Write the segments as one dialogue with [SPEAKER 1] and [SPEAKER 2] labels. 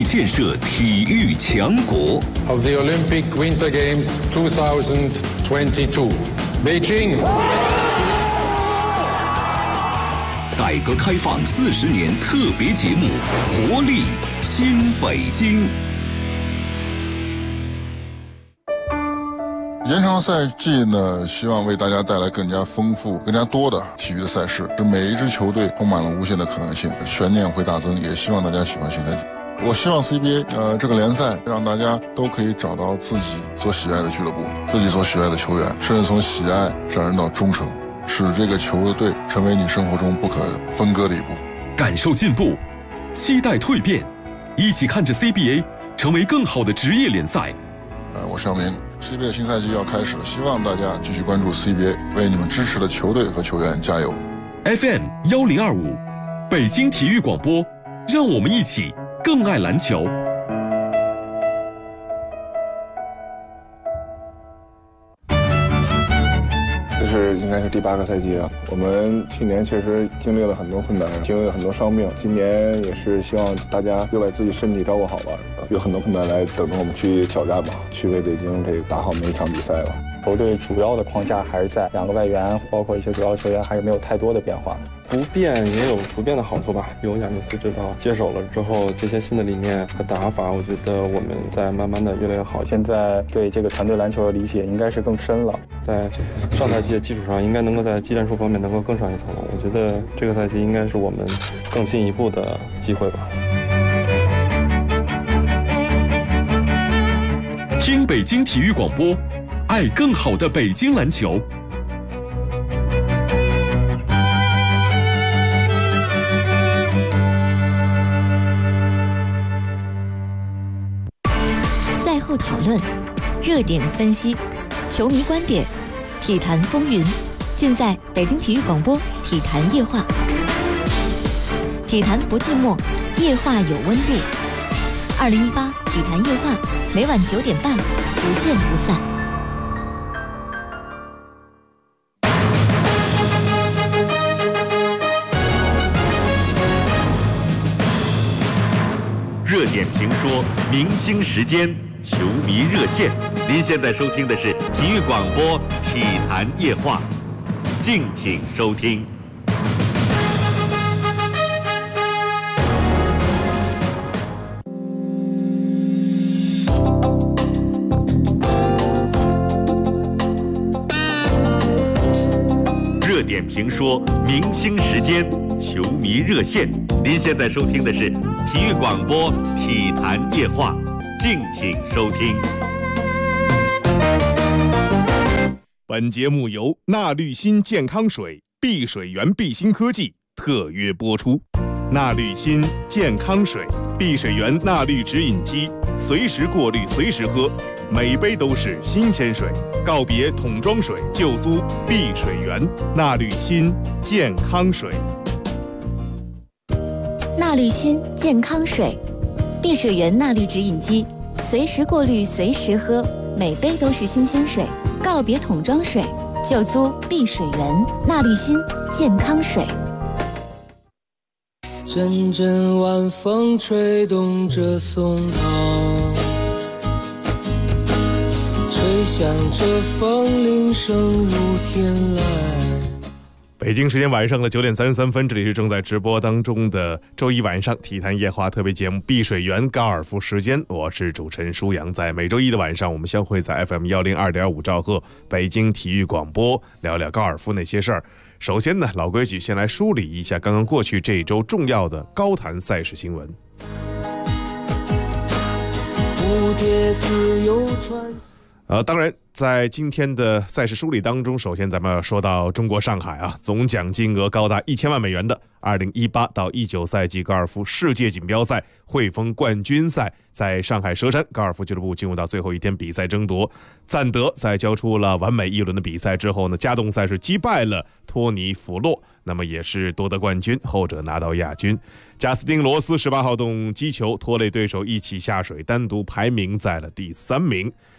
[SPEAKER 1] 建设体育强国。
[SPEAKER 2] Of the Olympic Winter Games 2022, Beijing.
[SPEAKER 1] 改革开放40年特别节目《活力新北京》。
[SPEAKER 3] 延长赛季呢，希望为大家带来更加丰富、更加多的体育的赛事，使每一支球队充满了无限的可能性，悬念会大增。也希望大家喜欢新赛季。我希望 CBA 这个联赛让大家都可以找到自己所喜爱的俱乐部，自己所喜爱的球员，甚至从喜爱上升到忠诚，使这个球队成为你生活中不可分割的一部分。
[SPEAKER 4] 感受进步，期待蜕变，一起看着 CBA 成为更好的职业联赛。
[SPEAKER 3] 我是肖明。CBA 的新赛季要开始了，希望大家继续关注 CBA， 为你们支持的球队和球员加油。
[SPEAKER 4] FM 1025，北京体育广播，让我们一起更爱篮球。
[SPEAKER 5] 这是应该是第8个赛季了。我们去年确实经历了很多困难，经历了很多伤病。今年也是希望大家又把自己身体照顾好吧，有很多困难来等着我们去挑战吧，去为北京这个打好每一场比赛吧。
[SPEAKER 6] 球队主要的框架还是在2个外援，包括一些主要球员还是没有太多的变化。
[SPEAKER 7] 不变也有不变的好处吧。有亚尼斯指导接手了之后，这些新的理念和打法，我觉得我们在慢慢的越来越好。
[SPEAKER 6] 现在对这个团队篮球的理解应该是更深了，
[SPEAKER 7] 在上赛季的基础上，应该能够在技战术方面能够更上一层楼。我觉得这个赛季应该是我们更进一步的机会吧。
[SPEAKER 4] 听北京体育广播，爱更好的北京篮球。
[SPEAKER 8] 赛后讨论，热点分析，球迷观点，体坛风云，尽在北京体育广播体坛夜话。体坛不寂寞，夜话有温度。2018体坛夜话，每晚9点半，不见不散。
[SPEAKER 9] 热点评说，明星时间，球迷热线。您现在收听的是体育广播体坛夜话，敬请收听。热点评说，明星时间，球迷热线。您现在收听的是体育广播体坛夜话，敬请收听。
[SPEAKER 10] 本节目由纳滤新健康水、碧水源碧新科技特约播出。纳滤新健康水、碧水源纳滤直饮机，随时过滤，随时喝，每杯都是新鲜水。告别桶装水，就租碧水源。纳滤新健康水。
[SPEAKER 8] 纳滤新健康水，碧水源纳滤直饮机，随时过滤，随时喝，每杯都是新鲜水。告别桶装水，就租碧水源。纳滤新健康水。
[SPEAKER 11] 阵阵晚风吹动着松涛，吹响着风铃声如天籁。
[SPEAKER 10] 北京时间晚上的9点33分，这里是正在直播当中的周一晚上体坛夜话特别节目《碧水源高尔夫时间》，我是主持人舒阳。在每周一的晚上，我们相会在 FM 102.5兆赫北京体育广播，聊聊高尔夫那些事儿。首先呢，老规矩，先来梳理一下刚刚过去这一周重要的高坛赛事新闻。
[SPEAKER 11] 蝴蝶自由传。
[SPEAKER 10] 当然，在今天的赛事梳理当中，首先咱们要说到中国上海啊，总奖金额高达1000万美元的2018到19赛季高尔夫世界锦标赛汇丰冠军赛，在上海佘山高尔夫俱乐部进入到最后一天比赛争夺。赞德在交出了完美一轮的比赛之后呢，加动赛是击败了托尼弗洛，那么也是夺得冠军，后者拿到亚军。贾斯汀罗斯18号洞击球拖累对手一起下水，单独排名在了第3名。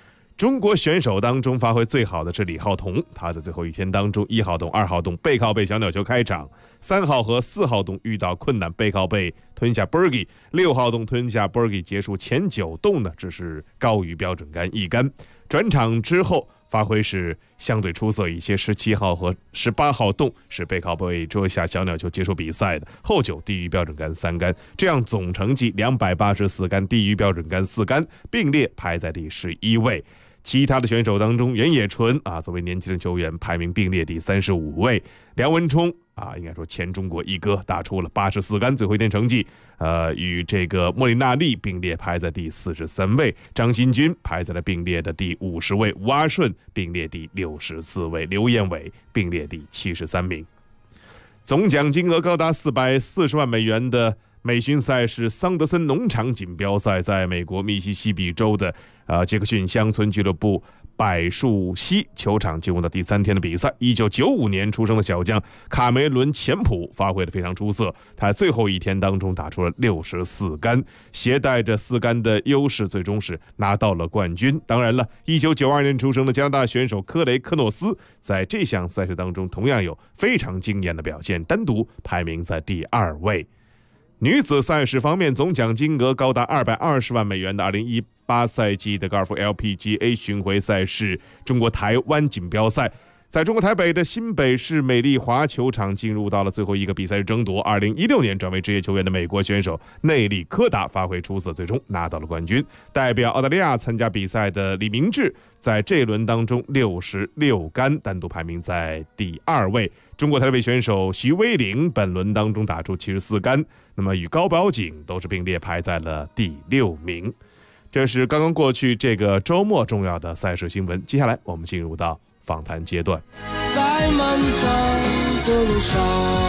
[SPEAKER 10] 中国选手当中发挥最好的是李浩彤，他在最后一天当中1号洞、2号洞背靠背小鸟球开场，3号和4号洞遇到困难背靠背吞下 birdie，6号洞吞下 birdie 结束，前9洞呢只是高于标准杆1杆。转场之后发挥是相对出色一些，17号和18号洞是背靠背捉下小鸟球结束比赛的，后9低于标准杆3杆，这样总成绩284杆低于标准杆4杆，并列排在第11位。其他的选手当中，袁野纯作为年轻的球员排名并列第35位，梁文冲应该说前中国一哥打出了84杆，最后一天成绩与这个莫里纳利并列排在第43位，张新军排在了并列的第50位，吴阿顺并列第64位，刘彦伟并列第73名。总奖金额高达440万美元的美巡赛是桑德森农场锦标赛，在美国密西西比州的杰克逊乡村俱乐部柏树溪球场进入到第3天的比赛。1995年出生的小将卡梅伦·钱普发挥得非常出色，他最后一天当中打出了64杆，携带着4杆的优势，最终是拿到了冠军。当然了，1992年出生的加拿大选手科雷·科诺斯在这项赛事当中同样有非常惊艳的表现，单独排名在第2位。女子赛事方面，总奖金额高达220万美元的2018赛季的高尔夫 LPGA 巡回赛事中国台湾锦标赛，在中国台北的新北市美丽华球场进入到了最后一个比赛日争夺。2016年转为职业球员的美国选手内利科达发挥出色，最终拿到了冠军。代表澳大利亚参加比赛的李明志在这一轮当中66杆，单独排名在第2位。中国台北选手徐威玲本轮当中打出74杆，那么与高宝景都是并列排在了第6名。这是刚刚过去这个周末重要的赛事新闻，接下来我们进入到访谈阶段。
[SPEAKER 11] 在漫长的路上，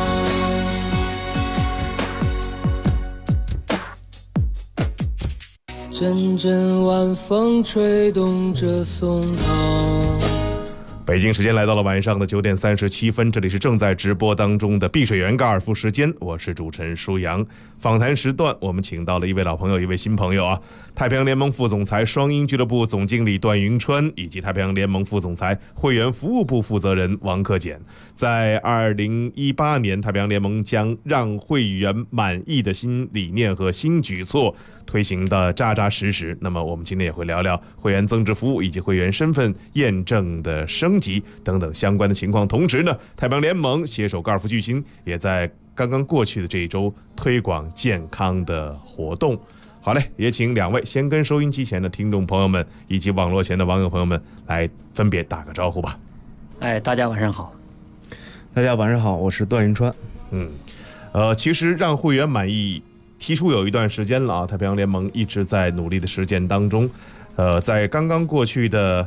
[SPEAKER 11] 阵阵晚风吹动着松涛。
[SPEAKER 10] 北京时间来到了晚上的9点37分，这里是正在直播当中的碧水园高尔夫时间，我是主持人舒阳。访谈时段我们请到了一位老朋友，一位新朋友太平洋联盟副总裁双鹰俱乐部总经理段云川，以及太平洋联盟副总裁会员服务部负责人王克俭。在2018年，太平洋联盟将让会员满意的新理念和新举措推行的扎扎实实，那么我们今天也会聊聊会员增值服务以及会员身份验证的升级等等相关的情况。同时呢，太平洋联盟携手高尔夫巨星也在刚刚过去的这一周推广健康的活动。好嘞，也请2位先跟收音机前的听众朋友们以及网络前的网友朋友们来分别打个招呼吧。
[SPEAKER 12] 大家晚上好。
[SPEAKER 13] 大家晚上好，我是段云川。
[SPEAKER 10] 其实让会员满意提出有一段时间了太平洋联盟一直在努力的实践当中。在刚刚过去的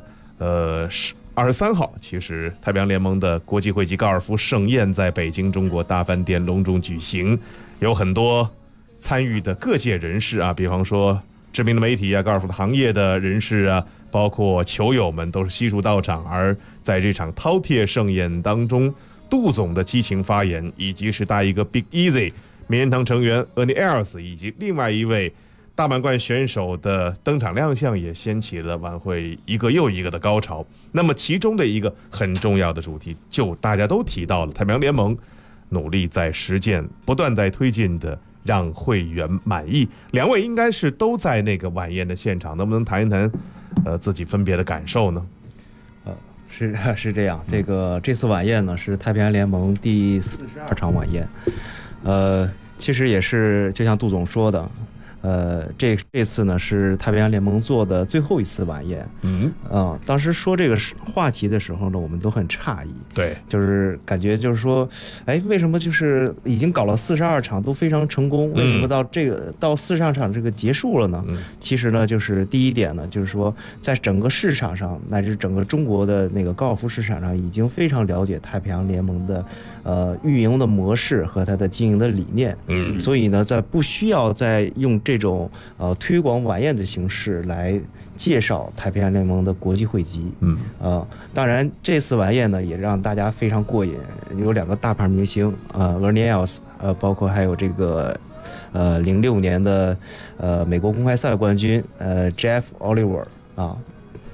[SPEAKER 10] 23号，其实太平洋联盟的国际会级高尔夫盛宴在北京中国大饭店隆重举行，有很多参与的各界人士比方说知名的媒体高尔夫的行业的人士包括球友们都是悉数到场。而在这场饕餮盛宴当中，杜总的激情发言，以及是大一个 Big Easy 名人堂成员 Ernie Els 以及另外一位大满贯选手的登场亮相，也掀起了晚会一个又一个的高潮。那么其中的一个很重要的主题，就大家都提到了太平洋联盟努力在实践不断在推进的让会员满意。2位应该是都在那个晚宴的现场，能不能谈一谈自己分别的感受呢？
[SPEAKER 13] 是这样，这次晚宴呢是太平洋联盟第42场晚宴，其实也是就像杜总说的，这次呢是太平洋联盟做的最后一次晚宴。当时说这个话题的时候呢，我们都很诧异。
[SPEAKER 10] 对，
[SPEAKER 13] 就是感觉就是说，为什么就是已经搞了42场都非常成功，为什么到42场这个结束了呢？其实呢，就是第一点呢，就是说在整个市场上乃至整个中国的那个高尔夫市场上，已经非常了解太平洋联盟的运营的模式和它的经营的理念。所以呢，在不需要再用这种推广晚宴的形式来介绍太平洋联盟的国际会籍。当然这次晚宴呢也让大家非常过瘾，有2个大牌明星Ernie Els 包括还有这个06年的美国公开赛冠军Jeff Oliver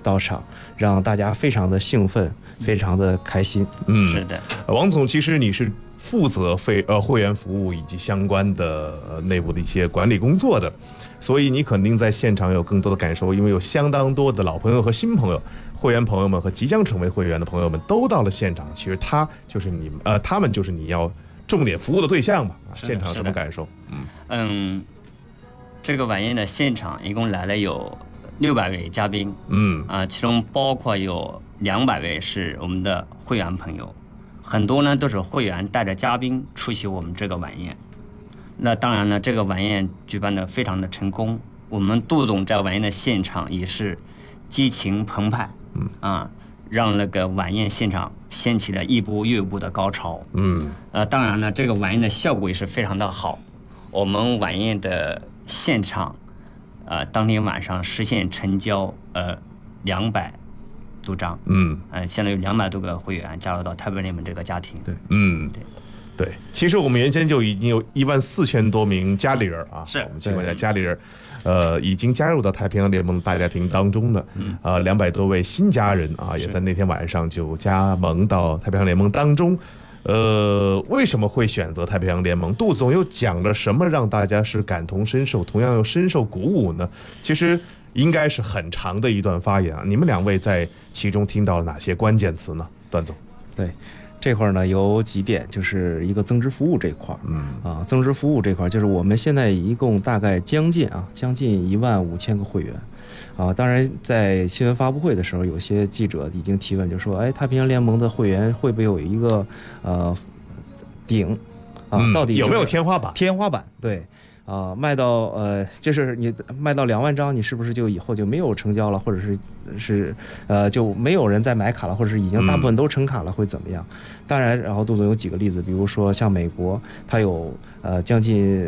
[SPEAKER 13] 到场，让大家非常的兴奋，非常的开心。
[SPEAKER 12] 是的。
[SPEAKER 10] 王总，其实你是负责会员服务以及相关的内部的一些管理工作的，所以你肯定在现场有更多的感受，因为有相当多的老朋友和新朋友、会员朋友们和即将成为会员的朋友们都到了现场。其实他就是他们就是你要重点服务的对象吧？现场什么感受？
[SPEAKER 12] 这个晚宴的现场一共来了有600位嘉宾，其中包括有200位是我们的会员朋友，很多呢都是会员带着嘉宾出席我们这个晚宴。那当然呢，这个晚宴举办的非常的成功，我们杜总在晚宴的现场也是激情澎湃，让那个晚宴现场掀起了一波又一波的高潮。当然呢，这个晚宴的效果也是非常的好。我们晚宴的现场，当天晚上实现成交200多张，现在有200多个会员加入到台北联盟这个家庭。
[SPEAKER 10] 对，其实我们原先就已经有14000多名家里人啊，
[SPEAKER 12] 是
[SPEAKER 10] 我们情况下家里人，已经加入到太平洋联盟大家庭当中的，200多位新家人啊，也在那天晚上就加盟到太平洋联盟当中。为什么会选择太平洋联盟？杜总又讲了什么让大家是感同身受，同样又深受鼓舞呢？其实应该是很长的一段发言啊。你们2位在其中听到了哪些关键词呢？段总，
[SPEAKER 13] 对。这块呢有几点，就是一个增值服务这块，增值服务这块就是我们现在一共大概将近15000个会员，当然在新闻发布会的时候，有些记者已经提问，就说，太平洋联盟的会员会不会有一个顶到底
[SPEAKER 10] 有没有天花板？
[SPEAKER 13] 天花板，对。卖到就是你卖到2万张，你是不是就以后就没有成交了，或者是就没有人再买卡了，或者是已经大部分都成卡了，会怎么样？当然，然后杜总有几个例子，比如说像美国，它有将近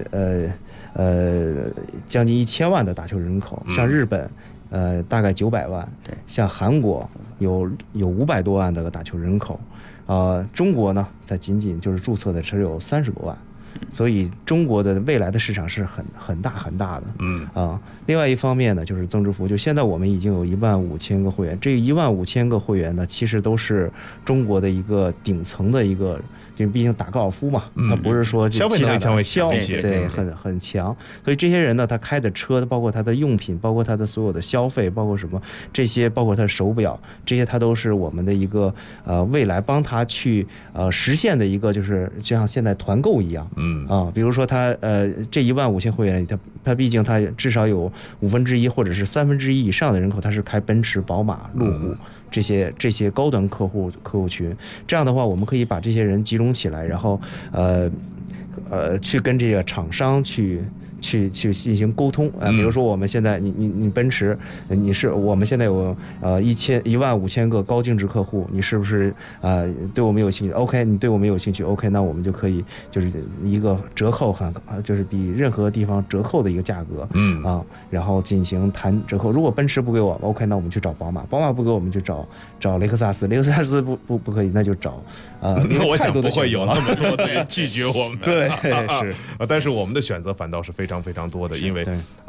[SPEAKER 13] 1000万的打球人口，像日本大概900万，
[SPEAKER 12] 对，
[SPEAKER 13] 像韩国有500多万的打球人口，中国呢，它仅仅就是注册的只有30多万。所以中国的未来的市场是很大的，另外一方面呢，就是增值服务，就现在我们已经有15000个会员，这15000个会员呢，其实都是中国的一个顶层的一个，就毕竟打高尔夫嘛，它不是说
[SPEAKER 10] 消费能力强，
[SPEAKER 13] 对，很强，所以这些人呢，他开的车，包括他的用品，包括他的所有的消费，包括什么这些，包括他的手表，这些他都是我们的一个未来帮他去实现的一个，就是就像现在团购一样。比如说他这15000会员里，他毕竟他至少有1/5或者是1/3以上的人口，他是开奔驰、宝马、路虎这些高端客户群。这样的话，我们可以把这些人集中起来，然后去跟这个厂商去进行沟通比如说我们现在你奔驰，我们现在有15000个高净值客户，你是不是对我们有兴趣 ？OK， 你对我们有兴趣 ，OK， 那我们就可以就是一个折扣就是比任何地方折扣的一个价格，然后进行谈折扣。如果奔驰不给我 ，OK， 那我们去找宝马，宝马不给我们就找雷克萨斯，雷克萨斯不可以，那就找
[SPEAKER 10] 我想不会有那么多的人拒绝我们，
[SPEAKER 13] 对，是
[SPEAKER 10] 但是我们的选择反倒是非常多的，因为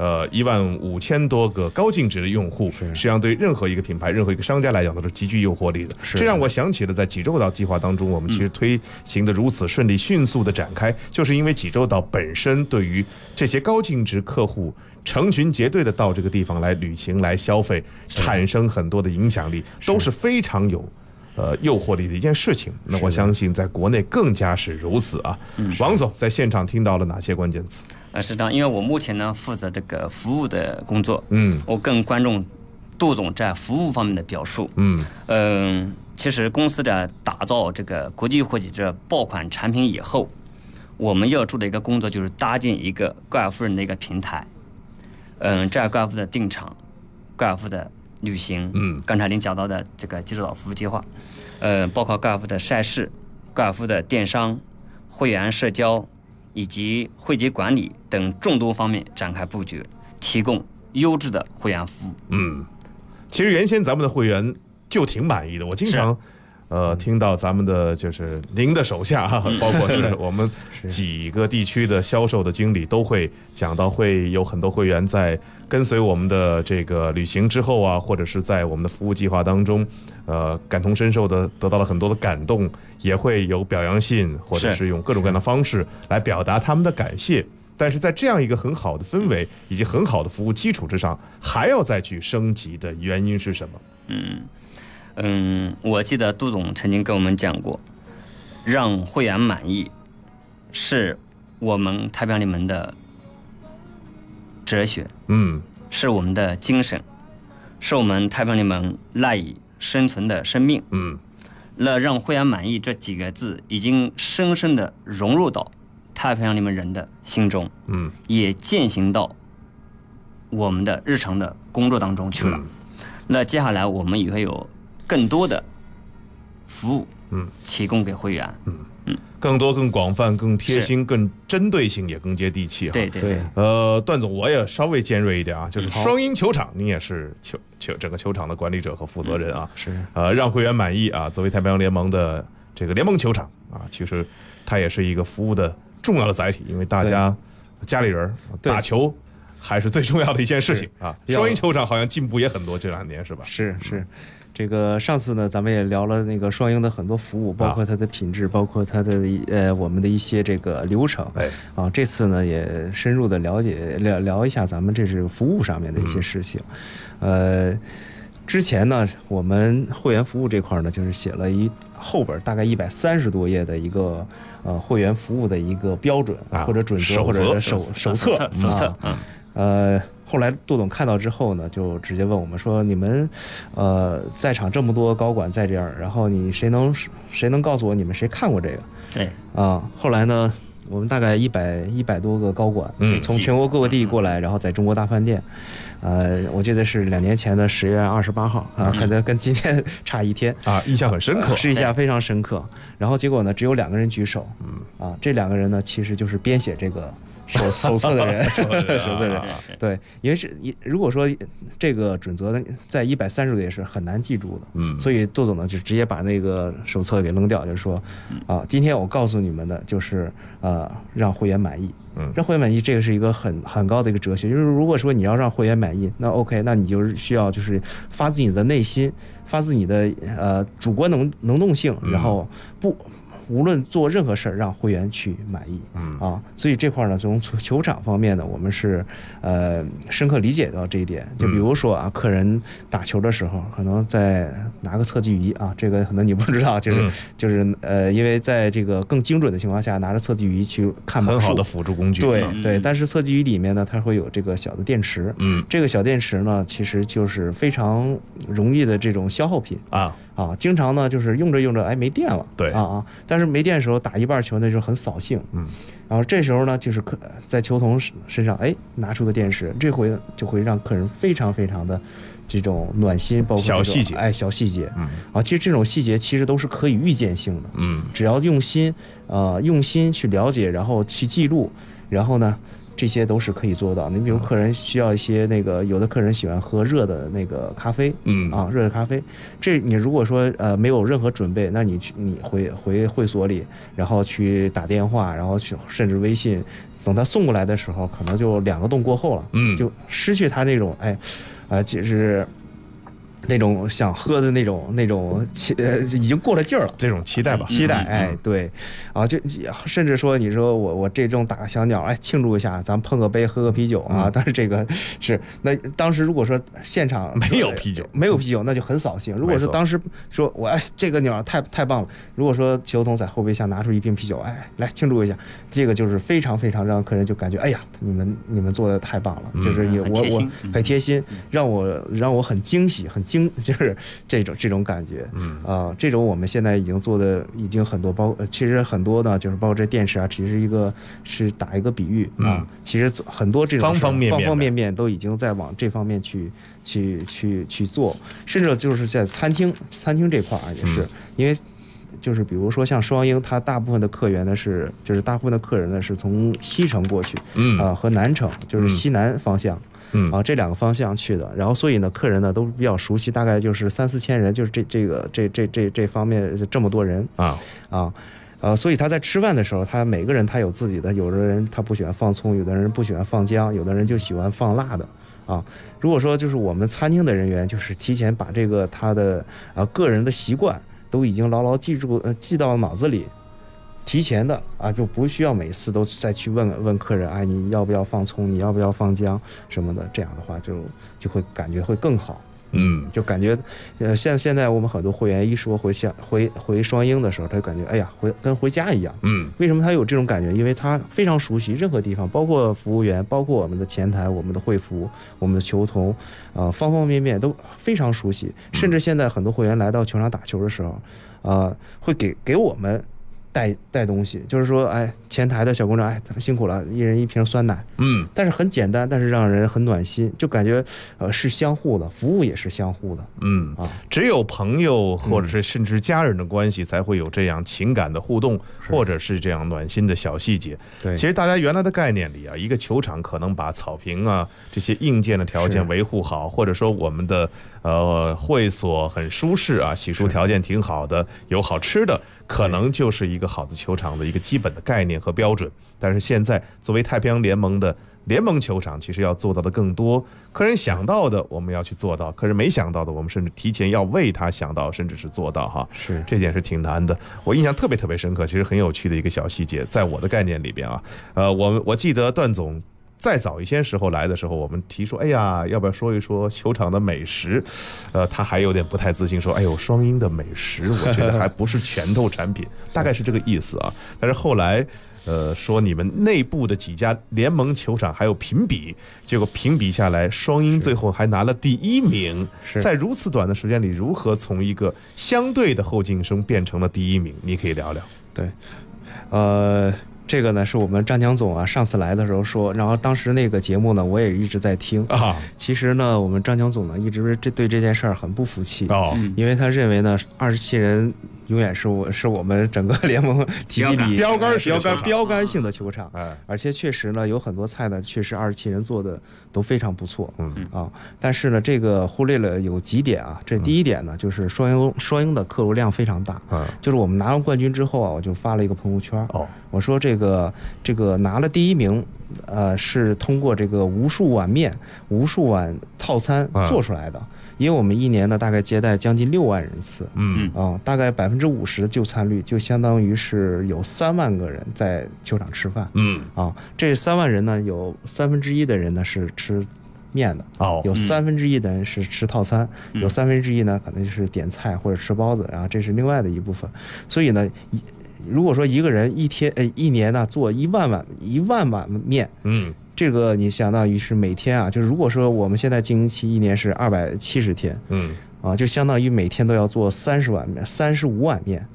[SPEAKER 10] 15000多个高净值的用户，实际上对任何一个品牌、任何一个商家来讲都是极具诱惑力的。这让我想起了在济州岛计划当中，我们其实推行的如此顺利、迅速的展开，就是因为济州岛本身对于这些高净值客户成群结队的到这个地方来旅行、来消费，产生很多的影响力，都是非常有诱惑力的一件事情。那我相信在国内更加是如此啊。王总在现场听到了哪些关键词？
[SPEAKER 12] 是的，因为我目前呢负责这个服务的工作，我更关注杜总在服务方面的表述。其实公司在打造这个国际会计这爆款产品以后，我们要做的一个工作就是搭建一个高尔夫人的一个平台。在高尔夫的定场、高尔夫的旅行，刚才您讲到的这个济州岛服务计划，包括高尔夫的赛事、高尔夫的电商、会员社交以及会籍管理等众多方面展开布局，提供优质的会员服务。
[SPEAKER 10] 其实原先咱们的会员就挺满意的，我经常听到咱们的就是您的手下哈，包括就是我们几个地区的销售的经理都会讲到，会有很多会员在跟随我们的这个旅行之后啊，或者是在我们的服务计划当中，感同身受的得到了很多的感动，也会有表扬信，或者是用各种各样的方式来表达他们的感谢。但是在这样一个很好的氛围以及很好的服务基础之上，还要再去升级的原因是什么？
[SPEAKER 12] 我记得杜总曾经跟我们讲过，让会员满意是我们太平洋联盟的哲学，是我们的精神，是我们太平洋联盟赖以生存的生命。那让会员满意这几个字已经深深的融入到太平洋联盟人的心中，也践行到我们的日常的工作当中去了。那接下来我们也会有更多的服务，提供给会员，
[SPEAKER 10] 更多、更广泛、更贴心、更针对性，也更接地气。
[SPEAKER 12] 对。
[SPEAKER 10] 段总，我也稍微尖锐一点啊，就是双鹰球场，您也是整个球场的管理者和负责人啊，让会员满意啊。作为太平洋联盟的这个联盟球场啊，其实它也是一个服务的重要的载体，因为大家家里人打球还是最重要的一件事情啊。双鹰球场好像进步也很多，这2年是吧？
[SPEAKER 13] 是。这个上次呢，咱们也聊了那个双鹰的很多服务，包括它的品质，包括它的我们的一些这个流程。这次呢也深入的聊一下咱们这是服务上面的一些事情。之前呢，我们会员服务这块呢，就是写了一后本大概130多页的一个会员服务的一个标准或者准则或者手册。后来杜总看到之后呢，就直接问我们说：“你们，在场这么多高管在这儿，然后你谁能告诉我你们谁看过这个？”
[SPEAKER 12] 对
[SPEAKER 13] 后来呢，我们大概100多个高管，从全国各个地过来，然后在中国大饭店，我记得是2年前的10月28号啊，可能跟今天差1天
[SPEAKER 10] 啊，印象很深刻，
[SPEAKER 13] 是印象非常深刻。然后结果呢，只有2个人举手，这2个人呢，其实就是编写这个手册的人，对，因为如果说这个准则在130个也是很难记住的，所以杜总呢就直接把那个手册给扔掉，就是说今天我告诉你们的就是让会员满意。让会员满意，这个是一个很高的一个哲学，就是如果说你要让会员满意，那 OK， 那你就是需要就是发自你的内心，发自你的主观能动性，然后无论做任何事儿，让会员去满意，所以这块呢，从球场方面呢，我们是深刻理解到这一点。就比如说客人打球的时候，可能在拿个测计仪这个可能你不知道，就是因为在这个更精准的情况下，拿着测计仪去看码数，
[SPEAKER 10] 很好的辅助工具。
[SPEAKER 13] 对，但是测计仪里面呢，它会有这个小的电池，这个小电池呢，其实就是非常容易的这种消耗品经常呢就是用着没电了，
[SPEAKER 10] 对
[SPEAKER 13] 但是没电的时候打一半球那就很扫兴，然后这时候呢就是在球童身上拿出个电池，这回就会让客人非常非常的这种暖心，包括
[SPEAKER 10] 小细节，
[SPEAKER 13] 小细节，其实这种细节其实都是可以预见性的，只要用心去了解，然后去记录，然后呢。这些都是可以做到。你比如客人需要一些有的客人喜欢喝热的那个咖啡，热的咖啡，这你如果说没有任何准备，那你回会所里，然后去打电话，然后去甚至微信，等他送过来的时候，可能就2个洞过后了，就失去他那种就是那种想喝的那种已经过了劲儿了，
[SPEAKER 10] 这种期待吧，
[SPEAKER 13] 期待，对，就甚至说你说我这种打个小鸟，庆祝一下，咱们碰个杯喝个啤酒但是这个是那当时如果说现场
[SPEAKER 10] 没有啤酒，
[SPEAKER 13] 那就很扫兴。如果说当时说我这个鸟太棒了，如果说球童在后备箱拿出一瓶啤酒，来庆祝一下，这个就是非常非常让客人就感觉你们做的太棒了，就是我很贴心，让我很惊喜，就是这种感觉，这种我们现在已经做的已经很多，其实很多呢，就是包括这电池其实是打一个比喻其实很多这种
[SPEAKER 10] 方方面
[SPEAKER 13] 面都已经在往这方面去做，甚至就是在餐厅这块也是，因为就是比如说像双鹰，它大部分的客人呢是从西城过去，和南城就是西南方向。 这两个方向去的。然后所以呢，客人呢都比较熟悉，大概就是3-4千人，就是这方面这么多人所以他在吃饭的时候，他每个人他有自己的，有的人他不喜欢放葱，有的人不喜欢放姜，有的人就喜欢放辣的如果说就是我们餐厅的人员，就是提前把这个他的个人的习惯都已经牢牢记到脑子里，提前的就不需要每次都再去问客人你要不要放葱，你要不要放姜什么的，这样的话就会感觉会更好。就感觉现在我们很多会员一说回双英的时候，他就感觉跟回家一样。为什么他有这种感觉？因为他非常熟悉任何地方，包括服务员，包括我们的前台，我们的会服，我们的球童方方面面都非常熟悉。甚至现在很多会员来到球场打球的时候会给我们带东西，就是说前台的小工长他们辛苦了，一人一瓶酸奶，但是很简单，但是让人很暖心，就感觉是相互的，服务也是相互的。
[SPEAKER 10] 只有朋友或者是甚至家人的关系才会有这样情感的互动，或者是这样暖心的小细节。
[SPEAKER 13] 对，
[SPEAKER 10] 其实大家原来的概念里一个球场可能把草坪这些硬件的条件维护好，或者说我们的会所很舒适洗漱条件挺好的，有好吃的，可能就是一个好的球场的一个基本的概念和标准。但是现在作为太平洋联盟的联盟球场，其实要做到的更多，客人想到的我们要去做到，客人没想到的我们甚至提前要为他想到，甚至是做到
[SPEAKER 13] 是
[SPEAKER 10] 这件事挺难的。我印象特别深刻，其实很有趣的一个小细节，在我的概念里边我记得段总再早一些时候来的时候，我们提说要不要说一说球场的美食，他还有点不太自信，说双英的美食我觉得还不是拳头产品大概是这个意思但是后来说你们内部的几家联盟球场还有评比，结果评比下来双英最后还拿了第1名。在如此短的时间里，如何从一个相对的后进生变成了第1名，你可以聊聊。
[SPEAKER 13] 对这个呢是我们张强总上次来的时候说，然后当时那个节目呢我也一直在听其实呢我们张强总呢一直对这件事儿很不服气因为他认为呢27人永远是我们整个联盟体系里标杆性的球场而且确实呢有很多菜呢确实27人做的都非常不错但是呢这个忽略了有几点这第一点呢就是双英的客流量非常大就是我们拿完冠军之后我就发了一个朋友圈我说这个拿了第1名是通过这个无数碗面无数碗套餐做出来的因为我们一年呢大概接待将近6万人次大概50%的就餐率，就相当于是有3万个人在球场吃饭这3万人呢有1/3的人呢是吃面的有1/3的人是吃套餐有1/3呢可能就是点菜或者吃包子，然后这是另外的一部分。所以呢如果说一个人一年呢做1万碗面这个你相当于是每天就是如果说我们现在经营期一年是270天就相当于每天都要做35碗面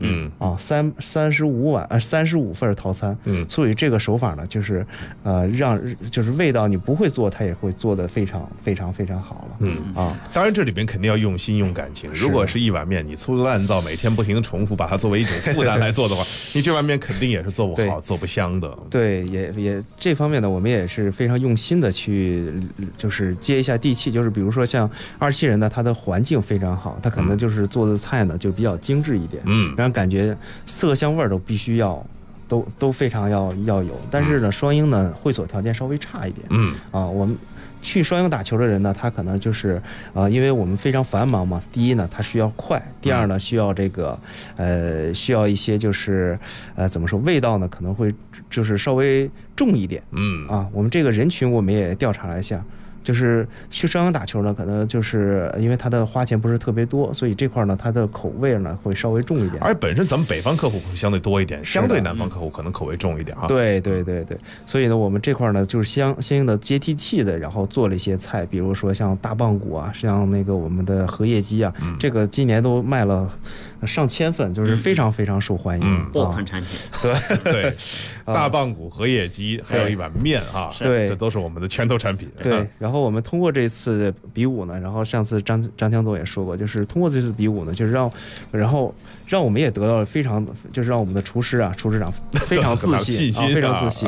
[SPEAKER 13] 35份套餐所以这个手法呢就是就是味道你不会做它也会做得非常非常非常好了
[SPEAKER 10] 当然这里边肯定要用心用感情，如果是一碗面你粗制滥造每天不停的重复把它作为一种负担来做的话你这碗面肯定也是做不好做不香的。
[SPEAKER 13] 对也这方面呢我们也是非常用心的去就是接一下地气，就是比如说像27人呢他的环境非常好，他可能就是做的菜呢就比较精致一点让人感觉色香味都必须要都非常要有。但是呢双英呢会所条件稍微差一点我们去双英打球的人呢他可能就是因为我们非常繁忙嘛，第一呢他需要快，第二呢需要这个需要一些就是怎么说味道呢可能会就是稍微重一点我们这个人群我们也调查了一下，就是去双英打球呢可能就是因为他的花钱不是特别多，所以这块呢他的口味呢会稍微重一点，
[SPEAKER 10] 而本身咱们北方客户会相对多一点，相对南方客户可能口味重一点
[SPEAKER 13] 对，所以呢我们这块呢就是相应的接地气的，然后做了一些菜，比如说像大棒骨像那个我们的荷叶鸡这个今年都卖了上千份，就是非常非常受欢迎
[SPEAKER 12] 爆款产品
[SPEAKER 10] 对大棒骨荷叶鸡还有一碗面
[SPEAKER 13] 对，
[SPEAKER 10] 这都是我们的拳头产品
[SPEAKER 13] 对然后我们通过这次比武呢，然后上次张强总也说过，就是通过这次比武呢就是然后让我们也得到了非常就是让我们的厨师长非常自信非常自信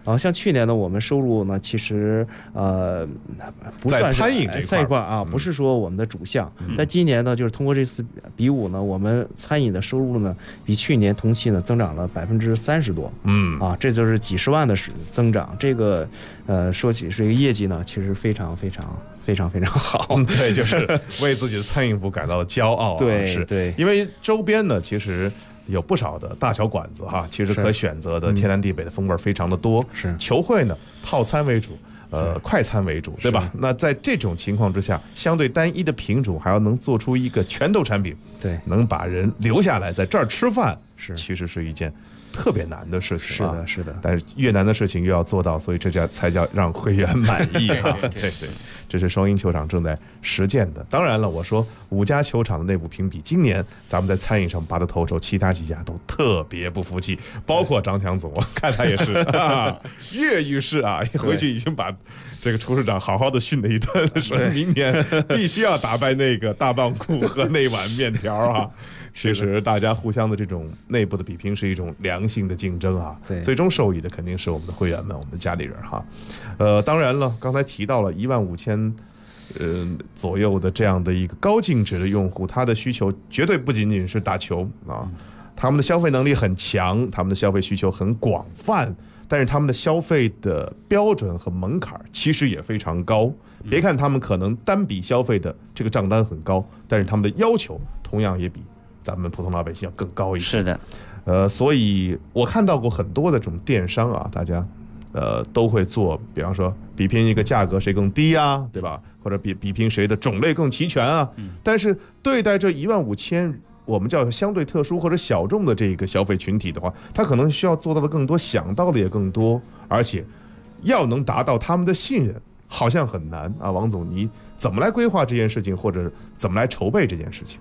[SPEAKER 13] 像去年呢，我们收入呢，其实不算是
[SPEAKER 10] 在餐饮
[SPEAKER 13] 这块啊，不是说我们的主项。但今年呢，就是通过这次比武呢，我们餐饮的收入呢，比去年同期呢增长了30%多。这就是几十万的增长。这个说起这个业绩呢，其实非常好。
[SPEAKER 10] 对，就是为自己的餐饮部感到骄傲。
[SPEAKER 13] 对，
[SPEAKER 10] 对，因为周边呢，其实有不少的大小馆子哈，其实可选择的天南地北的风味非常的多。
[SPEAKER 13] 是
[SPEAKER 10] 球会呢，套餐为主，快餐为主，对吧？那在这种情况之下，相对单一的品种，还要能做出一个拳头产品，
[SPEAKER 13] 对，
[SPEAKER 10] 能把人留下来在这儿吃饭，其实是一件特别难的事情啊。
[SPEAKER 13] 是的。
[SPEAKER 10] 但是越难的事情越要做到，所以这才叫让会员满意啊。对，这是双鹰球场正在实践的。当然了，我说5家球场的内部评比，今年咱们在餐饮上拔得头筹，其他几家都特别不服气，包括张强总，我看他也是跃跃式啊，回去已经把这个厨师长好好的训了一顿，说明年必须要打败那个大棒骨和那碗面条啊。其实大家互相的这种内部的比拼是一种良性的竞争啊，最终受益的肯定是我们的会员们，我们的家里人哈。当然了，刚才提到了15000左右的这样的一个高净值的用户，他的需求绝对不仅仅是打球啊，他们的消费能力很强，他们的消费需求很广泛，但是他们的消费的标准和门槛其实也非常高。别看他们可能单笔消费的这个账单很高，但是他们的要求同样也比咱们普通老百姓要更高一些。
[SPEAKER 12] 是的，
[SPEAKER 10] 所以我看到过很多的这种电商啊，大家都会做，比方说比拼一个价格谁更低啊，对吧？或者比拼谁的种类更齐全啊。但是对待这15000我们叫相对特殊或者小众的这个消费群体的话，他可能需要做到的更多，想到的也更多，而且要能达到他们的信任，好像很难啊。王总，你怎么来规划这件事情，或者怎么来筹备这件事情？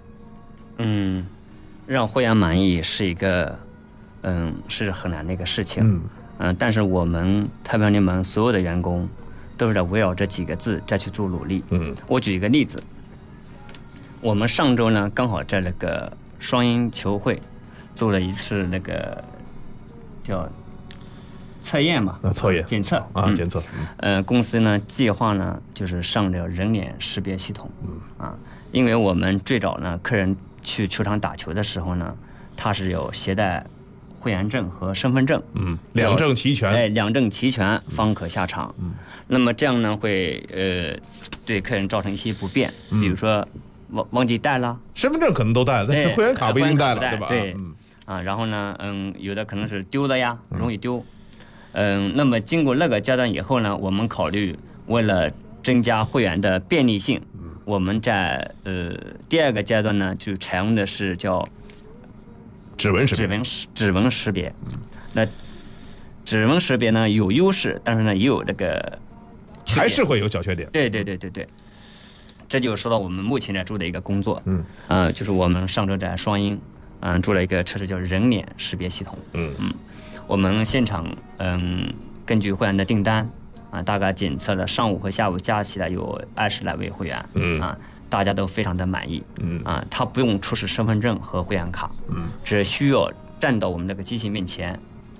[SPEAKER 12] 让会员满意是一个是很难的一个事情。但是我们太平洋联盟所有的员工都是在围绕这几个字再去做努力。我举一个例子，我们上周呢刚好在那个双鹰球会做了一次那个叫测验嘛，检测
[SPEAKER 10] 啊，检测。
[SPEAKER 12] 公司呢计划呢就是上这个人脸识别系统。因为我们最早呢客人去球场打球的时候呢，他是有携带会员证和身份证，
[SPEAKER 10] 两证齐全，
[SPEAKER 12] 两证齐全方可下场。那么这样呢会对客人造成一些不便，比如说忘记带了，
[SPEAKER 10] 身份证可能都带了，但是会员卡不一定带了，对吧？
[SPEAKER 12] 对，然后呢，有的可能是丢了呀，容易丢。那么经过那个阶段以后呢，我们考虑为了增加会员的便利性，我们在第二个阶段呢，就采用的是叫
[SPEAKER 10] 指纹
[SPEAKER 12] 识别。那指纹识别呢有优势，但是呢也有这个
[SPEAKER 10] 还是会有小缺点。
[SPEAKER 12] 对，这就说到我们目前在做的一个工作。就是我们上周在双鹰做了一个测试，叫人脸识别系统。我们现场根据会员的订单大概检测了上午和下午加起来有20来位会员。大家都非常的满意。他不用出示身份证和会员卡，只需要站到我们那个机器面前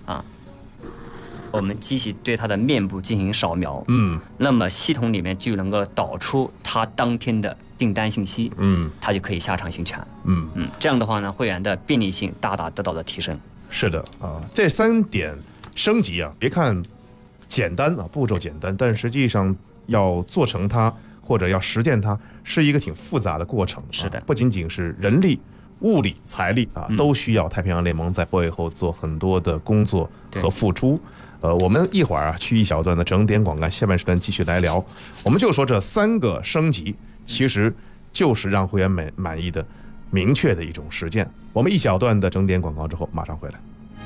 [SPEAKER 12] 我们机器对他的面部进行扫描，那么系统里面就能够导出他当天的订单信息，他就可以下场行权。这样的话呢，会员的便利性大大得到了提升。
[SPEAKER 10] 是的啊，这3点升级啊，别看简单啊，步骤简单，但实际上要做成它或者要实践它，是一个挺复杂的过程。
[SPEAKER 12] 是的，
[SPEAKER 10] 不仅仅是人力、物力、财力都需要太平洋联盟在背后做很多的工作和付出。我们一会儿去一小段的整点广告，下半时段继续来聊。我们就说这3个升级，其实就是让会员满意的明确的一种实践。我们一小段的整点广告之后，马上回来。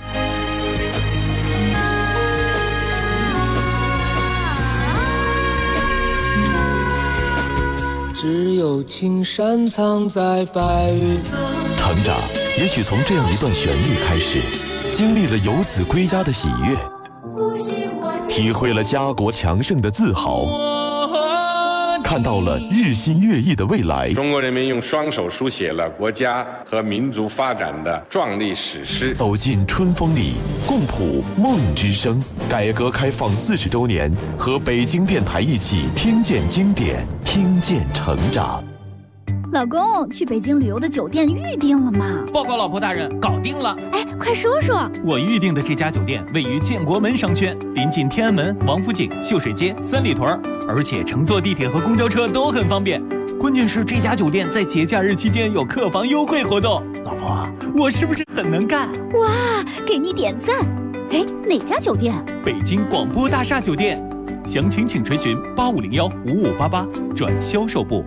[SPEAKER 11] 只有青山藏在白云。
[SPEAKER 14] 成长也许从这样一段旋律开始，经历了游子归家的喜悦，体会了家国强盛的自豪。 看到了日新月异的未来。
[SPEAKER 15] 中国人民用双手书写了国家和民族发展的壮丽史诗。
[SPEAKER 14] 走进春风里，共谱梦之声。改革开放40周年，和北京电台一起听见经典，听见成长。
[SPEAKER 16] 老公，去北京旅游的酒店预定了吗？
[SPEAKER 17] 报告老婆大人，搞定了。
[SPEAKER 16] 哎，快说说。
[SPEAKER 17] 我预定的这家酒店位于建国门商圈，临近天安门、王府井、秀水街、三里屯，而且乘坐地铁和公交车都很方便。关键是这家酒店在节假日期间有客房优惠活动。老婆，我是不是很能干？
[SPEAKER 16] 哇，给你点赞。哎，哪家酒店？
[SPEAKER 17] 北京广播大厦酒店。详情请垂询8501-5588转销售部。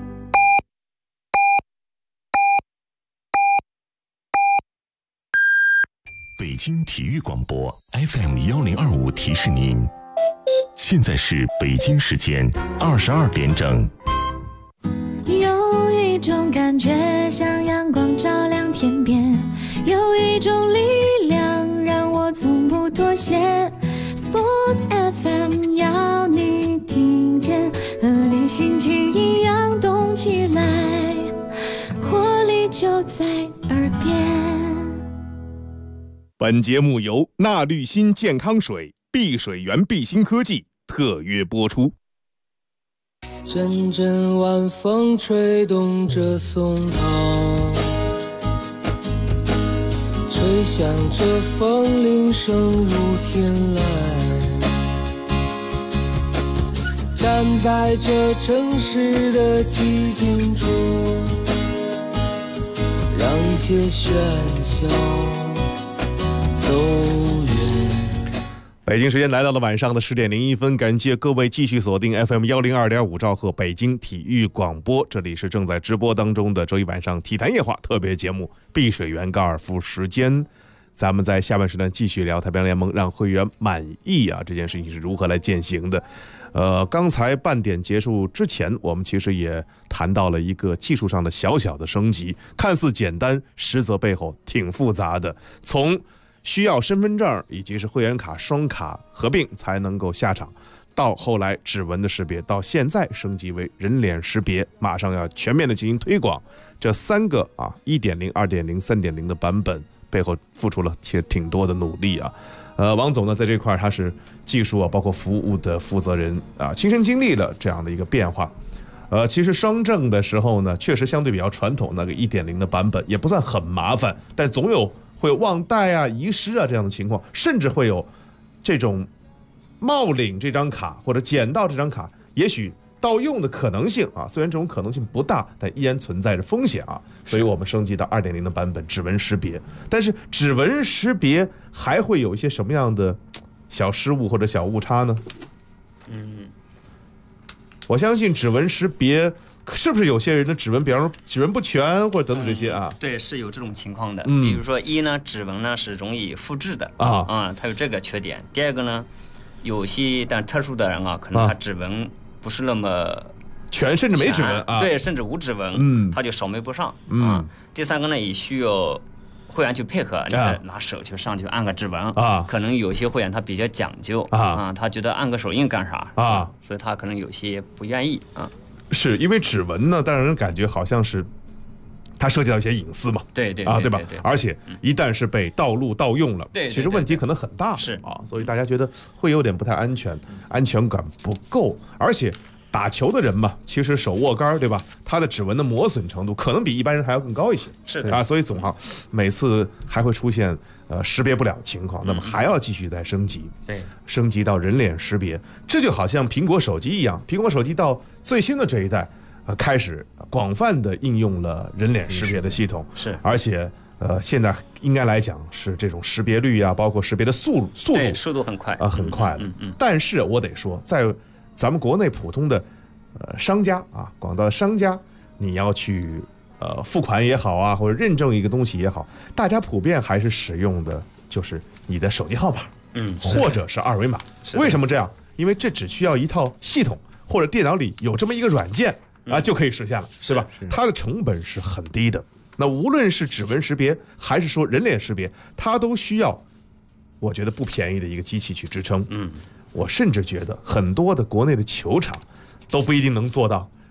[SPEAKER 14] 北京体育广播 FM1025提示您，现在是北京时间22点整。
[SPEAKER 18] 有一种感觉像阳光照亮天边，有一种力量让我从不妥协。Sports FM 要你听见，和你心情一样动起来，活力就在耳边。
[SPEAKER 10] 本节目由纳绿新健康水、碧水源碧新科技特约播出。
[SPEAKER 11] 阵阵晚风吹动着松涛，吹响着风铃声如天籁，站在这城市的寂静中，让一切喧嚣
[SPEAKER 10] 北京时间来到了晚上的10点01分，感谢各位继续锁定 FM102.5兆赫北京体育广播，这里是正在直播当中的周一晚上体坛夜话特别节目碧水源高尔夫时间。咱们在下半时段继续聊太平洋联盟让会员满意啊，这件事情是如何来践行的。刚才半点结束之前，我们其实也谈到了一个技术上的小小的升级，看似简单，实则背后挺复杂的。从需要身份证以及是会员卡双卡合并才能够下场，到后来指纹的识别，到现在升级为人脸识别，马上要全面的进行推广。这3个1.0、2.0、3.0的版本背后付出了其实挺多的努力啊。王总呢在这块他是技术包括服务的负责人啊，亲身经历了这样的一个变化。其实双证的时候呢，确实相对比较传统那个1.0的版本也不算很麻烦，但总有会忘带啊、遗失啊这样的情况，甚至会有这种冒领这张卡或者捡到这张卡，也许盗用的可能性啊，虽然这种可能性不大，但依然存在着风险啊。所以我们升级到2.0的版本，指纹识别。但是指纹识别还会有一些什么样的小失误或者小误差呢？我相信指纹识别是不是有些人的指纹，比方说指纹不全或者等等这些啊？
[SPEAKER 12] 对，是有这种情况的。比如说指纹呢是容易复制的它有这个缺点。第二个呢，有些但特殊的人啊，可能他指纹不是那么
[SPEAKER 10] 全，甚至没指纹啊，
[SPEAKER 12] 对，甚至无指纹，他就扫描不上第三个呢，也需要会员去配合，你拿手去上去按个指纹可能有些会员他比较讲究他觉得按个手印干啥所以他可能有些不愿意
[SPEAKER 10] 是因为指纹呢，让人感觉好像是它涉及到一些隐私嘛，
[SPEAKER 12] 对
[SPEAKER 10] 吧？而且一旦是被盗录盗用了，其实问题可能很大，
[SPEAKER 12] 是
[SPEAKER 10] 所以大家觉得会有点不太安全，安全感不够。而且打球的人嘛，其实手握杆，对吧？他的指纹的磨损程度可能比一般人还要更高一些，
[SPEAKER 12] 是的
[SPEAKER 10] 所以总每次还会出现识别不了情况，那么还要继续再升级，升级到人脸识别，这就好像苹果手机一样，苹果手机到最新的这一代开始广泛的应用了人脸识别的系统，
[SPEAKER 12] 是，
[SPEAKER 10] 而且现在应该来讲是这种识别率啊，包括识别的速
[SPEAKER 12] 度很快
[SPEAKER 10] 很快的。但是我得说，在咱们国内普通的商家广大的商家，你要去付款也好啊，或者认证一个东西也好，大家普遍还是使用的就是你的手机号码，或者是二维码。为什么这样？因为这只需要一套系统或者电脑里有这么一个软件就可以实现了，对吧？它的成本是很低的。那无论是指纹识别还是说人脸识别，它都需要我觉得不便宜的一个机器去支撑。我甚至觉得很多的国内的球场都不一定能做到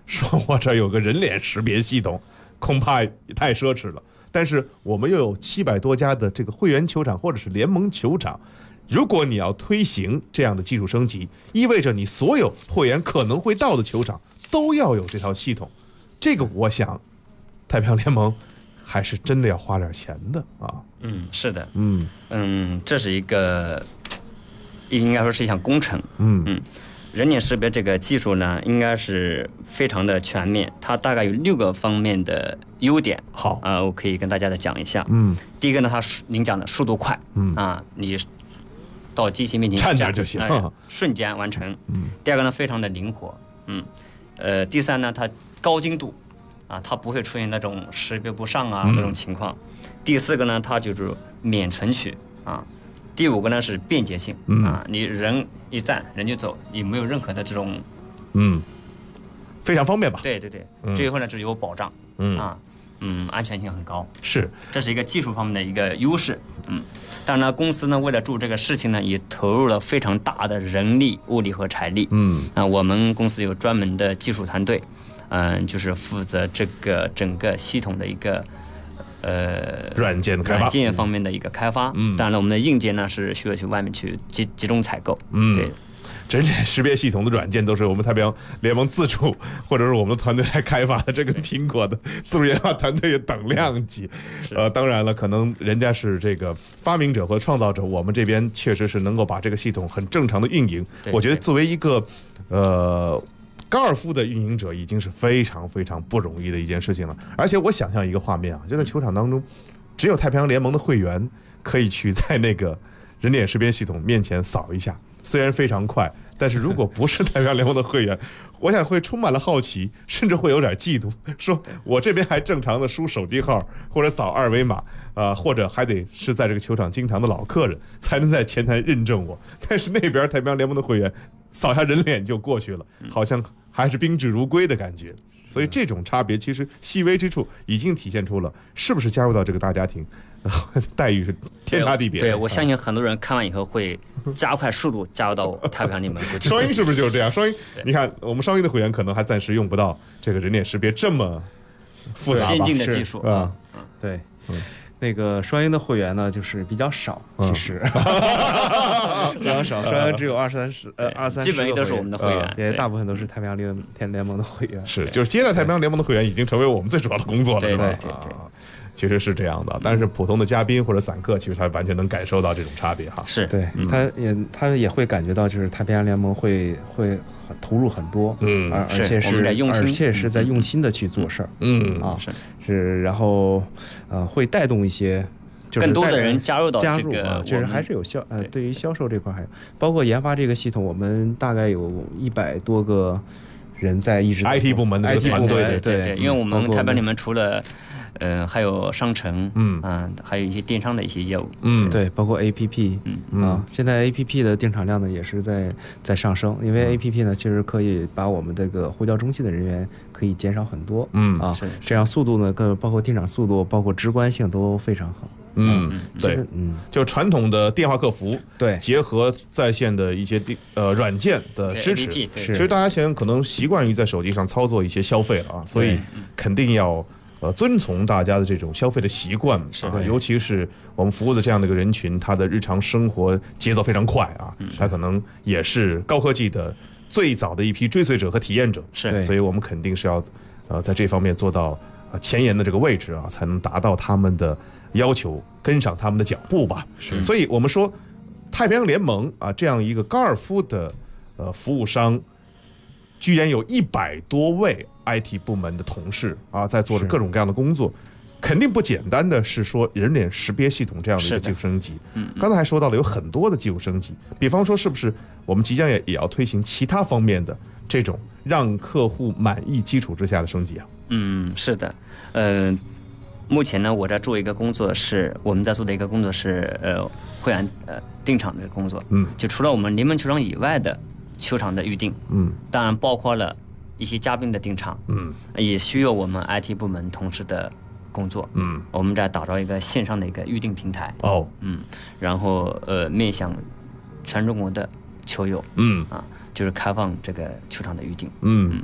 [SPEAKER 10] 说我这有个人脸识别系统，恐怕也太奢侈了。但是我们又有700多家的这个会员球场或者是联盟球场，如果你要推行这样的技术升级，意味着你所有会员可能会到的球场都要有这套系统。这个我想，太平洋联盟还是真的要花点钱的啊。
[SPEAKER 12] 是的，这是一个应该说是一项工程。人脸识别这个技术呢，应该是非常的全面，它大概有6个方面的优点。
[SPEAKER 10] 好
[SPEAKER 12] 我可以跟大家再讲一下。第一个呢，它您讲的速度快，你到机器面前
[SPEAKER 10] 站点就行，
[SPEAKER 12] 瞬间完成。第二个呢，非常的灵活。第三呢，它高精度，它不会出现那种识别不上那种情况。第四个呢，它就是免存取第5个呢是便捷性你人一站人就走，你没有任何的这种
[SPEAKER 10] 非常方便吧？
[SPEAKER 12] 对，最后呢是有保障安全性很高，
[SPEAKER 10] 是，
[SPEAKER 12] 这是一个技术方面的一个优势。当然呢，公司呢为了做这个事情呢，也投入了非常大的人力、物力和财力。我们公司有专门的技术团队，就是负责这个整个系统的一个
[SPEAKER 10] 软件
[SPEAKER 12] 方面的一个开发。当然了，我们的硬件呢是需要去外面去集中采购。对。
[SPEAKER 10] 人脸识别系统的软件都是我们太平洋联盟自主或者是我们的团队来开发的，这跟苹果的自主研发团队等量级。当然了，可能人家是这个发明者和创造者，我们这边确实是能够把这个系统很正常的运营。我觉得作为一个高尔夫的运营者，已经是非常非常不容易的一件事情了。而且我想象一个画面就在球场当中，只有太平洋联盟的会员可以去在那个人脸识别系统面前扫一下。虽然非常快，但是如果不是太平洋联盟的会员，我想会充满了好奇，甚至会有点嫉妒，说我这边还正常的输手机号或者扫2维码或者还得是在这个球场经常的老客人才能在前台认证我，但是那边太平洋联盟的会员扫下人脸就过去了，好像还是宾至如归的感觉。所以这种差别其实细微之处已经体现出了，是不是加入到这个大家庭待遇是天差地别。
[SPEAKER 12] 对，我相信很多人看完以后会加快速度加入到太平洋联盟。
[SPEAKER 10] 双鹰是不是就是这样？双鹰，你看我们双鹰的会员可能还暂时用不到这个人脸识别这么复杂
[SPEAKER 12] 先进的技术
[SPEAKER 13] 对。那个双鹰的会员呢，就是比较少，其实比较少，双鹰只有20-30，
[SPEAKER 12] 基本都是我们的会员，
[SPEAKER 13] 也大部分都是太平洋联盟的会员。
[SPEAKER 10] 是，就是接待太平洋联盟的会员已经成为我们最主要的工作了，
[SPEAKER 12] 对，
[SPEAKER 10] 其实是这样的。但是普通的嘉宾或者散客，其实他完全能感受到这种差别哈。
[SPEAKER 12] 是，
[SPEAKER 13] 对，他也会感觉到，就是太平洋联盟会投入很多，而且是在用心的去做事儿，是，然后会带动一些，
[SPEAKER 12] 更多的人加入到这个，
[SPEAKER 13] 就是还是有对于销售这块，还包括研发这个系统，我们大概有100多个人在一直
[SPEAKER 10] IT 部门的这个团队，
[SPEAKER 12] 对，因为我们太平洋联盟除了还有商城，还有一些电商的一些业务，
[SPEAKER 13] 对，包括 APP，现在 APP 的订场量呢也是在上升，因为 APP 呢其实可以把我们这个呼叫中心的人员可以减少很多，这样速度呢，包括订场速度，包括直观性都非常好。
[SPEAKER 10] 对，就传统的电话客服，
[SPEAKER 13] 对，
[SPEAKER 10] 结合在线的一些软件的支持，其实大家现在可能习惯于在手机上操作一些消费了所以肯定要遵从大家的这种消费的习惯尤其是我们服务的这样的一个人群，他的日常生活节奏非常快他可能也是高科技的最早的一批追随者和体验者，所以我们肯定是要在这方面做到前沿的这个位置才能达到他们的要求，跟上他们的脚步吧。所以我们说太平洋联盟这样一个高尔夫的服务商，居然有100多位 IT 部门的同事在做着各种各样的工作，肯定不简单的是说人脸识别系统这样的一个技术升级。刚才还说到了有很多的技术升级，比方说是不是我们即将也要推行其他方面的这种让客户满意基础之下的升级
[SPEAKER 12] 是的，目前呢，我在做一个工作是，我们在做的一个工作是会员订场的工作，就除了我们联盟球场以外的球场的预订，当然包括了一些嘉宾的订场，也需要我们 IT 部门同事的工作，我们在打造一个线上的一个预订平台，然后面向全中国的球友，就是开放这个球场的预订，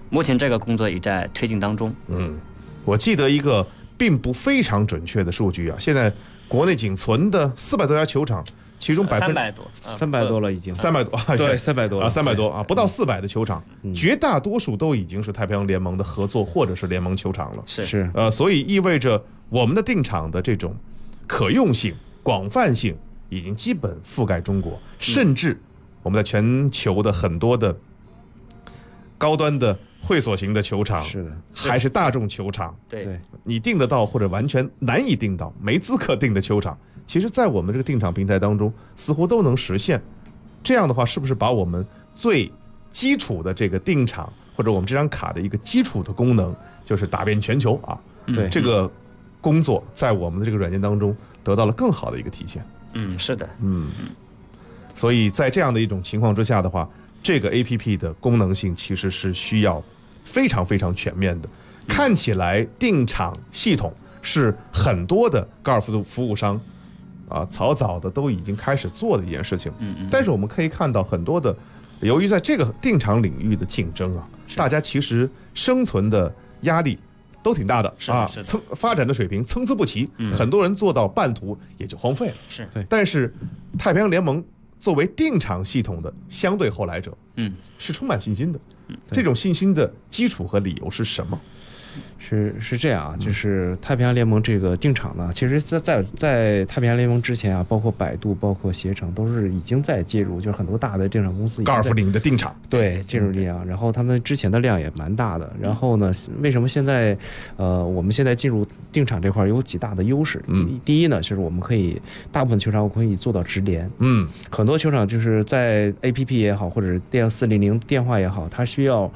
[SPEAKER 12] 目前这个工作也在推进当中。
[SPEAKER 10] 我记得一个并不非常准确的数据啊，现在国内仅存的400多家球场，其中
[SPEAKER 12] 300多
[SPEAKER 13] ，300多了已经
[SPEAKER 10] ，300多，
[SPEAKER 13] 对，300多了
[SPEAKER 10] ，300多啊，不到400的球场，绝大多数都已经是太平洋联盟的合作或者是联盟球场了。
[SPEAKER 12] 是，
[SPEAKER 10] 所以意味着我们的定场的这种可用性、广泛性已经基本覆盖中国，甚至我们在全球的很多的高端的会所型的球场，
[SPEAKER 13] 是的，
[SPEAKER 10] 还是大众球场，
[SPEAKER 12] 对，
[SPEAKER 10] 你订得到或者完全难以订到、没资格订的球场，其实在我们这个定场平台当中似乎都能实现。这样的话，是不是把我们最基础的这个定场或者我们这张卡的一个基础的功能，就是打遍全球啊，
[SPEAKER 13] 对，
[SPEAKER 10] 这个工作在我们的这个软件当中得到了更好的一个体现。
[SPEAKER 12] 是的，
[SPEAKER 10] 所以在这样的一种情况之下的话，这个 APP 的功能性其实是需要非常非常全面的。看起来定场系统是很多的高尔夫的服务商早早的都已经开始做的一件事情。但是我们可以看到很多的，由于在这个定场领域的竞争大家其实生存的压力都挺大的发展的水平参差不齐，很多人做到半途也就荒废了。
[SPEAKER 12] 是，
[SPEAKER 10] 但是太平洋联盟作为定场系统的相对后来者，是充满信心的。这种信心的基础和理由是什么？
[SPEAKER 13] 是这样啊，就是太平洋联盟这个定场呢，其实在太平洋联盟之前啊，包括百度、包括携程都是已经在介入，就是很多大的定场公司
[SPEAKER 10] 高尔夫领的定场，
[SPEAKER 13] 对，介入量，然后他们之前的量也蛮大的。然后呢，为什么现在我们现在进入定场这块有几大的优势？第一呢，就是我们可以大部分球场我可以做到直连，很多球场就是在 APP 也好，或者400电话也好，它需要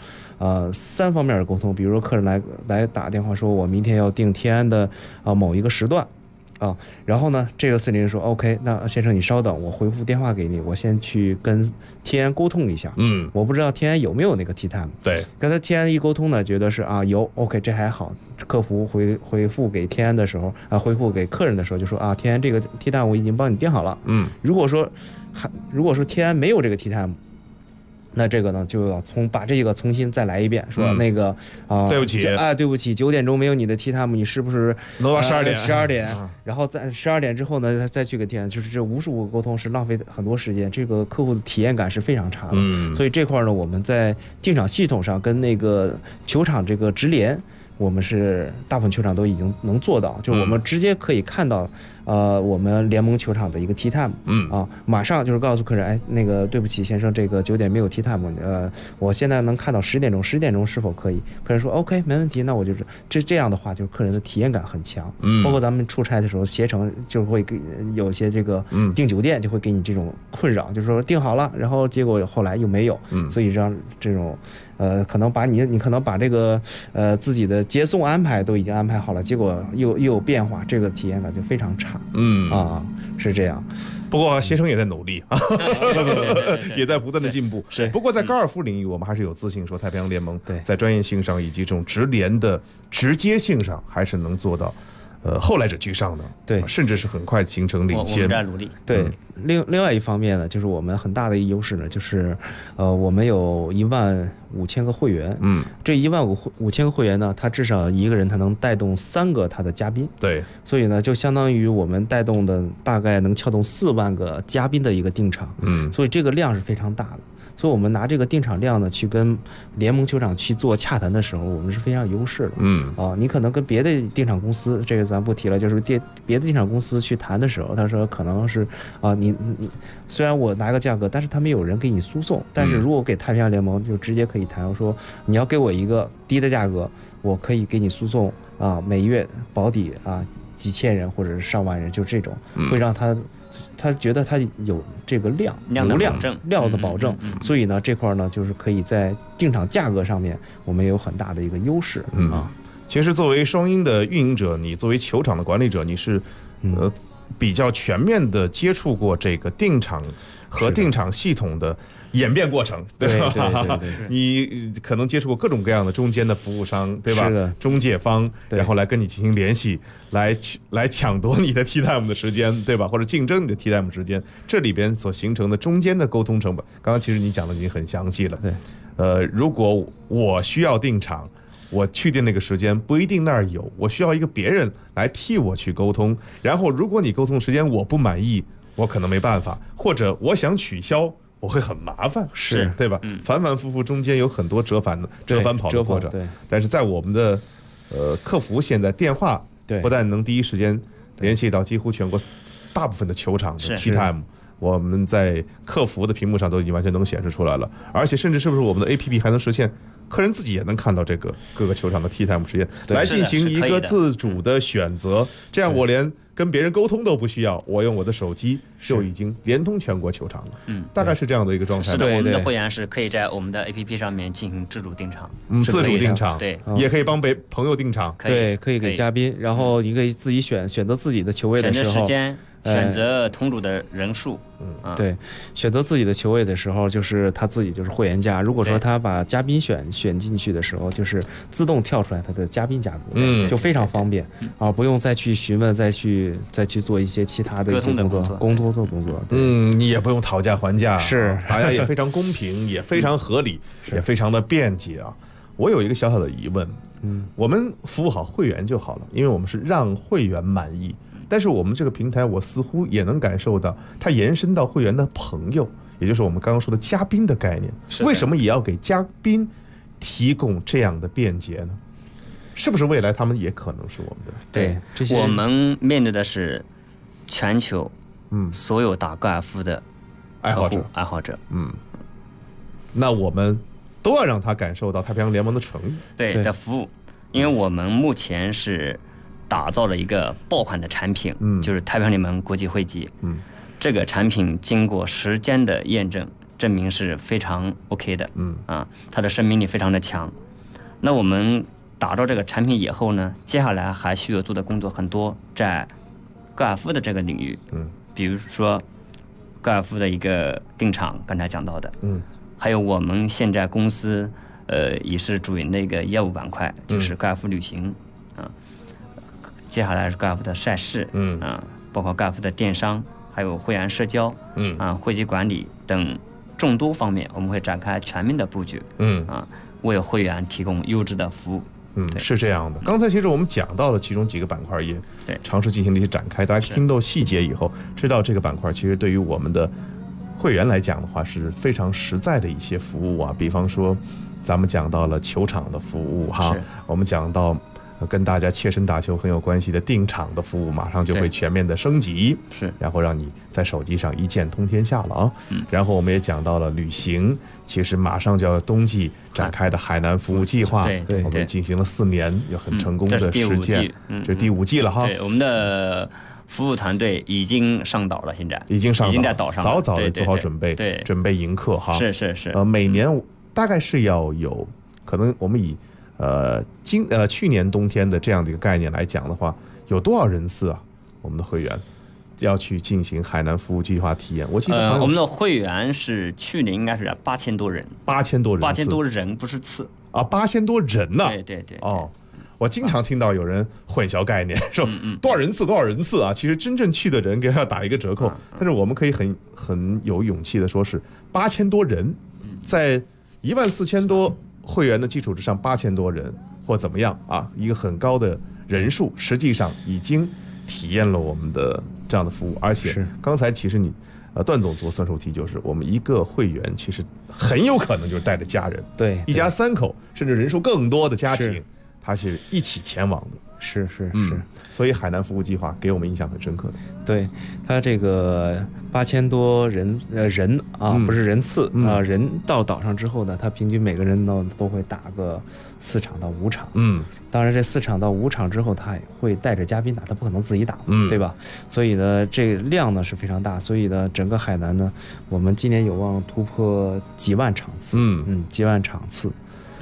[SPEAKER 13] 3方面的沟通，比如说客人来打电话说我明天要订天安的某一个时段然后呢这个400说 OK， 那先生你稍等，我回复电话给你，我先去跟天安沟通一下，我不知道天安有没有那个 Tea Time，
[SPEAKER 10] 对，
[SPEAKER 13] 跟他天安一沟通呢，觉得是有 OK， 这还好，客服回复给天安的时候回复给客人的时候就说天安这个 Tea Time 我已经帮你订好了，如果说天安没有这个 Tea Time，那这个呢就要把这个重新再来一遍，说那个
[SPEAKER 10] 对不起
[SPEAKER 13] 对不起，9点钟没有你的 Tea Time， 你是不是
[SPEAKER 10] 挪到12点？
[SPEAKER 13] 然后在12点之后呢，再去给天，就是这无数个沟通是浪费很多时间，这个客户的体验感是非常差的。所以这块呢，我们在定场系统上跟那个球场这个直连，我们是大部分球场都已经能做到，就是我们直接可以看到我们联盟球场的一个 Tea Time，马上就是告诉客人，那个对不起先生，这个9点没有 Tea Time，我现在能看到10点钟是否可以？客人说 OK 没问题，那我就是这样的话，就是客人的体验感很强。包括咱们出差的时候，携程就会给有些这个订酒店就会给你这种困扰，就是说订好了，然后结果后来又没有，所以让这种可能你可能把这个自己的接送安排都已经安排好了，结果又有变化，这个体验感就非常差。是这样。
[SPEAKER 10] 不过携程也在努力也在不断的进步。
[SPEAKER 12] 是。
[SPEAKER 10] 不过在高尔夫领域，我们还是有自信说太平洋联盟在专业性上以及这种直连的直接性上，还是能做到后来者居上的，
[SPEAKER 13] 对，
[SPEAKER 10] 甚至是很快形成领先。
[SPEAKER 12] 我们在努力。
[SPEAKER 13] 对，另外一方面呢，就是我们很大的一个优势呢，就是我们有15000个会员，这15000个会员呢，他至少一个人他能带动3个他的嘉宾，
[SPEAKER 10] 对，
[SPEAKER 13] 所以呢，就相当于我们带动的大概能撬动4万个嘉宾的一个定场，所以这个量是非常大的。所以我们拿这个定场量呢，去跟联盟球场去做洽谈的时候，我们是非常有优势的。你可能跟别的定场公司，这个咱不提了，就是别的定场公司去谈的时候，他说可能是你虽然我拿个价格，但是他没有人给你输送。但是如果给太平洋联盟，就直接可以谈，我说你要给我一个低的价格，我可以给你输送每月保底几千人或者是上万人，就这种会让他觉得他有这个量的保证，所以呢这块呢就是可以在定场价格上面我们有很大的一个优势
[SPEAKER 10] 其实作为双鹰的运营者，你作为球场的管理者，你是比较全面的接触过这个定场和定场系统的演变过程，对吧？你可能接触过各种各样的中间的服务商，对吧？
[SPEAKER 13] 是的，
[SPEAKER 10] 中介方，然后来跟你进行联系，来抢夺你的 tea time 的时间，对吧？或者竞争你的 tea time 时间，这里边所形成的中间的沟通成本，刚刚其实你讲的已经很详细了。
[SPEAKER 13] 对，
[SPEAKER 10] 如果我需要定场，我去定那个时间不一定那儿有，我需要一个别人来替我去沟通。然后如果你沟通的时间我不满意，我可能没办法，或者我想取消，我会很麻烦，
[SPEAKER 13] 是
[SPEAKER 10] 对吧？反反复复中间有很多折返跑的过程。
[SPEAKER 13] 对，
[SPEAKER 10] 但是在我们的客服现在电话不但能第一时间联系到几乎全国大部分的球场的 tea time，我们在客服的屏幕上都已经完全能显示出来了，而且甚至是不是我们的 APP 还能实现客人自己也能看到这个各个球场的 tea time 时间，来进行一个自主的选择，这样我连跟别人沟通都不需要，我用我的手机就已经连通全国球场了。大概是这样的一个状态。
[SPEAKER 12] 是的，我们的会员是可以在我们的 APP 上面进行自主定场，
[SPEAKER 10] 自主定场，
[SPEAKER 12] 对，
[SPEAKER 10] 也可以帮朋友定场，
[SPEAKER 13] 对，可以给嘉宾，然后你可以自己选择自己的球位的时候，
[SPEAKER 12] 选择时间，选择同组的人数，
[SPEAKER 13] 对，选择自己的球位的时候，就是他自己就是会员价。如果说他把嘉宾选进去的时候，就是自动跳出来他的嘉宾价格，就非常方便啊，不用再去询问，再去做一些其他的一些工作。
[SPEAKER 10] 你也不用讨价还价，
[SPEAKER 13] 是
[SPEAKER 10] 大家也非常公平，也非常合理，也非常的便捷啊。我有一个小小的疑问，我们服务好会员就好了，因为我们是让会员满意。但是我们这个平台，我似乎也能感受到它延伸到会员的朋友，也就是我们刚刚说的嘉宾的概念。为什么也要给嘉宾提供这样的便捷呢？是不是未来他们也可能是我们的？
[SPEAKER 12] 对，我们面对的是全球所有打高尔夫的爱好者。
[SPEAKER 10] 那我们都要让他感受到太平洋联盟的诚意，
[SPEAKER 12] 对的服务，因为我们目前是打造了一个爆款的产品，就是太平洋联盟国际会籍。这个产品经过时间的验证，证明是非常 OK 的。它的生命力非常的强。那我们打造这个产品以后呢，接下来还需要做的工作很多，在高尔夫的这个领域，比如说高尔夫的一个定场，刚才讲到的，还有我们现在公司也是主营的一个业务板块，就是高尔夫旅行。接下来是高尔夫的赛事，包括高尔夫的电商，还有会员社交，会籍管理等众多方面，我们会展开全面的布局，为会员提供优质的服务。
[SPEAKER 10] 是这样的。刚才其实我们讲到了其中几个板块，也尝试进行了一些展开。大家听到细节以后，知道这个板块其实对于我们的会员来讲的话，是非常实在的一些服务啊。比方说，咱们讲到了球场的服务哈，我们讲到跟大家切身打球很有关系的定场的服务，马上就会全面的升级，然后让你在手机上一键通天下了啊。然后我们也讲到了旅行，其实马上就要冬季展开的海南服务计划，我们进行了4年，有很成功的实践，这是第5季了哈。
[SPEAKER 12] 对，我们的服务团队已经上岛了，现在
[SPEAKER 10] 已经在
[SPEAKER 12] 岛上，
[SPEAKER 10] 早早的做好准备，准备迎客哈。
[SPEAKER 12] 是。
[SPEAKER 10] 每年大概是要有，可能我们以去年冬天的这样的一个概念来讲的话，有多少人次啊？我们的会员要去进行海南服务计划体验。我记得
[SPEAKER 12] 我们的会员是去年应该是8000多人
[SPEAKER 10] ，8000多
[SPEAKER 12] 人不是次
[SPEAKER 10] 啊，8000多人呢？
[SPEAKER 12] 对
[SPEAKER 10] 哦。我经常听到有人混淆概念，说多少人次啊？其实真正去的人给他打一个折扣，但是我们可以很有勇气的说是8000多人，在14000多会员的基础之上，8000多人或怎么样啊，一个很高的人数，实际上已经体验了我们的这样的服务。而且刚才其实你段总做算术题，就是我们一个会员其实很有可能就是带着家人，
[SPEAKER 13] 对，
[SPEAKER 10] 一家3口甚至人数更多的家庭，他是一起前往的。
[SPEAKER 13] 是，
[SPEAKER 10] 所以海南服务计划给我们印象很深刻的。
[SPEAKER 13] 对，他这个8000多人啊，不是人次啊，人到岛上之后呢，他平均每个人呢都会打个4场到5场。当然这4场到5场之后，他也会带着嘉宾打，他不可能自己打，对吧？所以呢，这个量呢是非常大，所以呢，整个海南呢，我们今年有望突破几万场次，几万场次。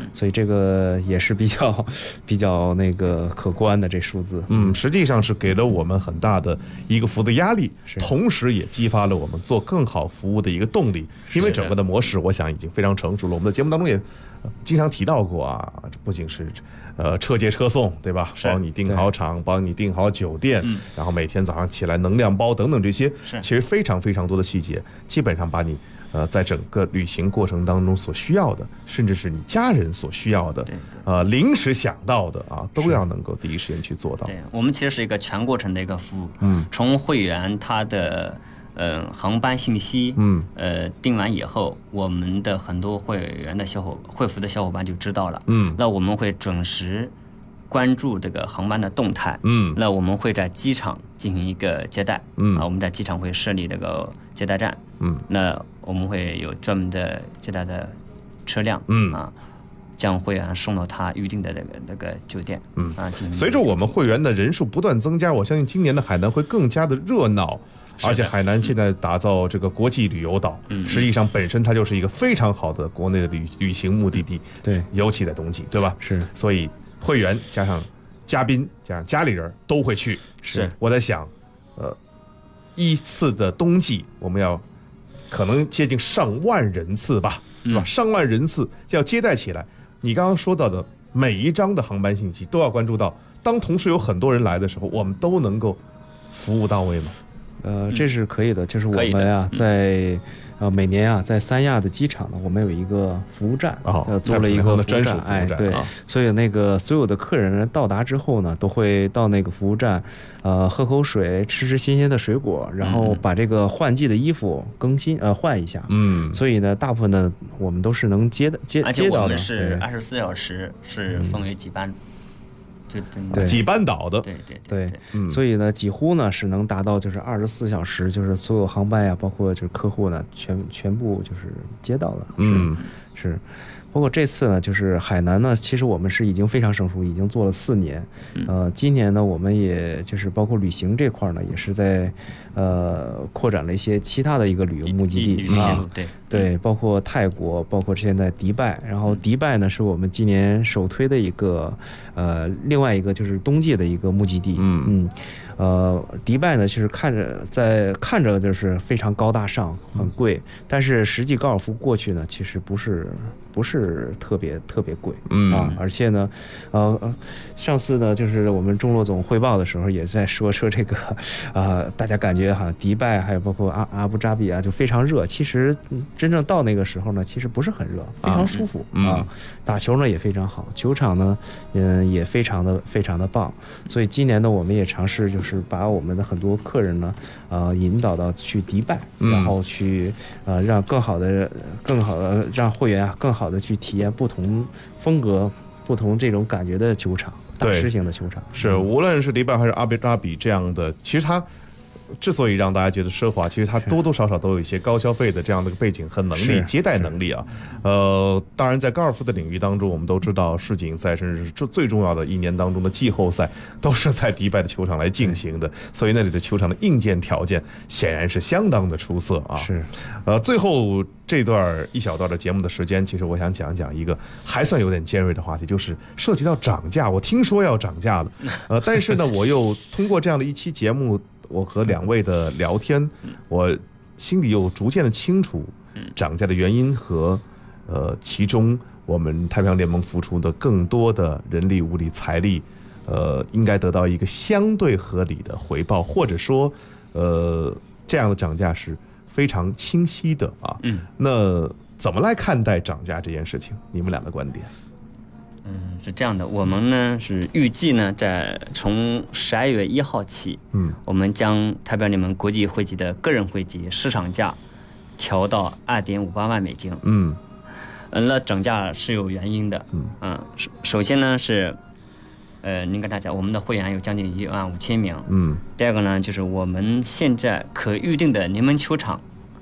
[SPEAKER 13] 所以这个也是比较那个可观的这数字。
[SPEAKER 10] 实际上是给了我们很大的一个服务的压力，同时也激发了我们做更好服务的一个动力。因为整个的模式，我想已经非常成熟了。我们的节目当中也经常提到过啊，这不仅是车接车送，对吧？帮你订好场，帮你订好酒店，然后每天早上起来能量包等等这些，其实非常非常多的细节，基本上把你在整个旅行过程当中所需要的，甚至是你家人所需要的，临时想到的啊，都要能够第一时间去做到。
[SPEAKER 12] 对，我们其实是一个全过程的一个服务，从会员他的航班信息，订完以后，我们的很多会员的会服的小伙伴就知道了，那我们会准时关注这个航班的动态，那我们会在机场进行一个接待，我们在机场会设立这个接待站，那我们会有专门的接待的车辆，将会员送到他预定的那个酒店，
[SPEAKER 10] 随着我们会员的人数不断增加，我相信今年的海南会更加的热闹。而且海南现在打造这个国际旅游岛，实际上本身它就是一个非常好的国内的旅行目的地，
[SPEAKER 13] 对，
[SPEAKER 10] 尤其在冬季，对吧？
[SPEAKER 13] 是，
[SPEAKER 10] 所以会员加上嘉宾加上家里人都会去。
[SPEAKER 12] 是，
[SPEAKER 10] 我在想，一次的冬季我们要可能接近上万人次吧，对吧？上万人次要接待起来，你刚刚说到的每一张的航班信息都要关注到，当同时有很多人来的时候，我们都能够服务到位吗？
[SPEAKER 13] 这是可以的，就是我们呀，在每年啊，在三亚的机场呢，我们有一个服务站，做了一个服务站，哎，对，所以那个所有的客人到达之后呢，都会到那个服务站，喝口水，吃新鲜的水果，然后把这个换季的衣服换一下，所以呢，大部分的我们都是能接到的，
[SPEAKER 12] 而且我们是24小时是分为几班。
[SPEAKER 13] 对，
[SPEAKER 10] 几班倒的，
[SPEAKER 12] 对，
[SPEAKER 13] 所以呢，几乎呢是能达到就是24小时，就是所有航班呀，包括就是客户呢，全部就是接到的，是。包括这次呢，就是海南呢，其实我们是已经非常成熟，已经做了4年。今年呢，我们也就是包括旅行这块呢，也是在扩展了一些其他的一个旅游目的地
[SPEAKER 12] 啊，
[SPEAKER 13] 对，包括泰国，包括现在迪拜，然后迪拜呢是我们今年首推的一个另外一个就是冬季的一个目的地。迪拜呢，其实看着就是非常高大上，很贵，但是实际高尔夫过去呢，其实不是特别贵而且呢，上次呢，就是我们钟洛总汇报的时候也在说这个大家感觉好像迪拜还有包括阿布扎比啊，就非常热，其实真正到那个时候呢，其实不是很热，非常舒服打球呢也非常好，球场呢也非常的棒，所以今年呢，我们也尝试就是把我们的很多客人呢引导到去迪拜，然后去让更好的让会员啊更好的去体验不同风格、不同这种感觉的球场，大师型的球场。
[SPEAKER 10] 是，无论是迪拜还是阿布扎比这样的，其实它之所以让大家觉得奢华，其实它多多少少都有一些高消费的这样的背景和能力、接待能力啊。当然在高尔夫的领域当中，我们都知道世锦赛甚至是最重要的一年当中的季后赛都是在迪拜的球场来进行的，所以那里的球场的硬件条件显然是相当的出色啊。
[SPEAKER 13] 是，
[SPEAKER 10] 最后这一小段的节目的时间，其实我想讲一个还算有点尖锐的话题，就是涉及到涨价。我听说要涨价了，但是呢，我又通过这样的一期节目，我和2位的聊天，我心里又逐渐的清楚涨价的原因和其中我们太平洋联盟付出的更多的人力、物力、财力，应该得到一个相对合理的回报，或者说这样的涨价是非常清晰的啊。那怎么来看待涨价这件事情？你们俩的观点？
[SPEAKER 12] 是这样的，我们呢是预计呢，从12月1号起，我们将太平洋联盟国际会籍的个人会籍市场价调到2.58万美金。那涨价是有原因的。首先呢是，您跟大家，我们的会员有将近15000名。第二个呢，就是我们现在可预定的联盟球场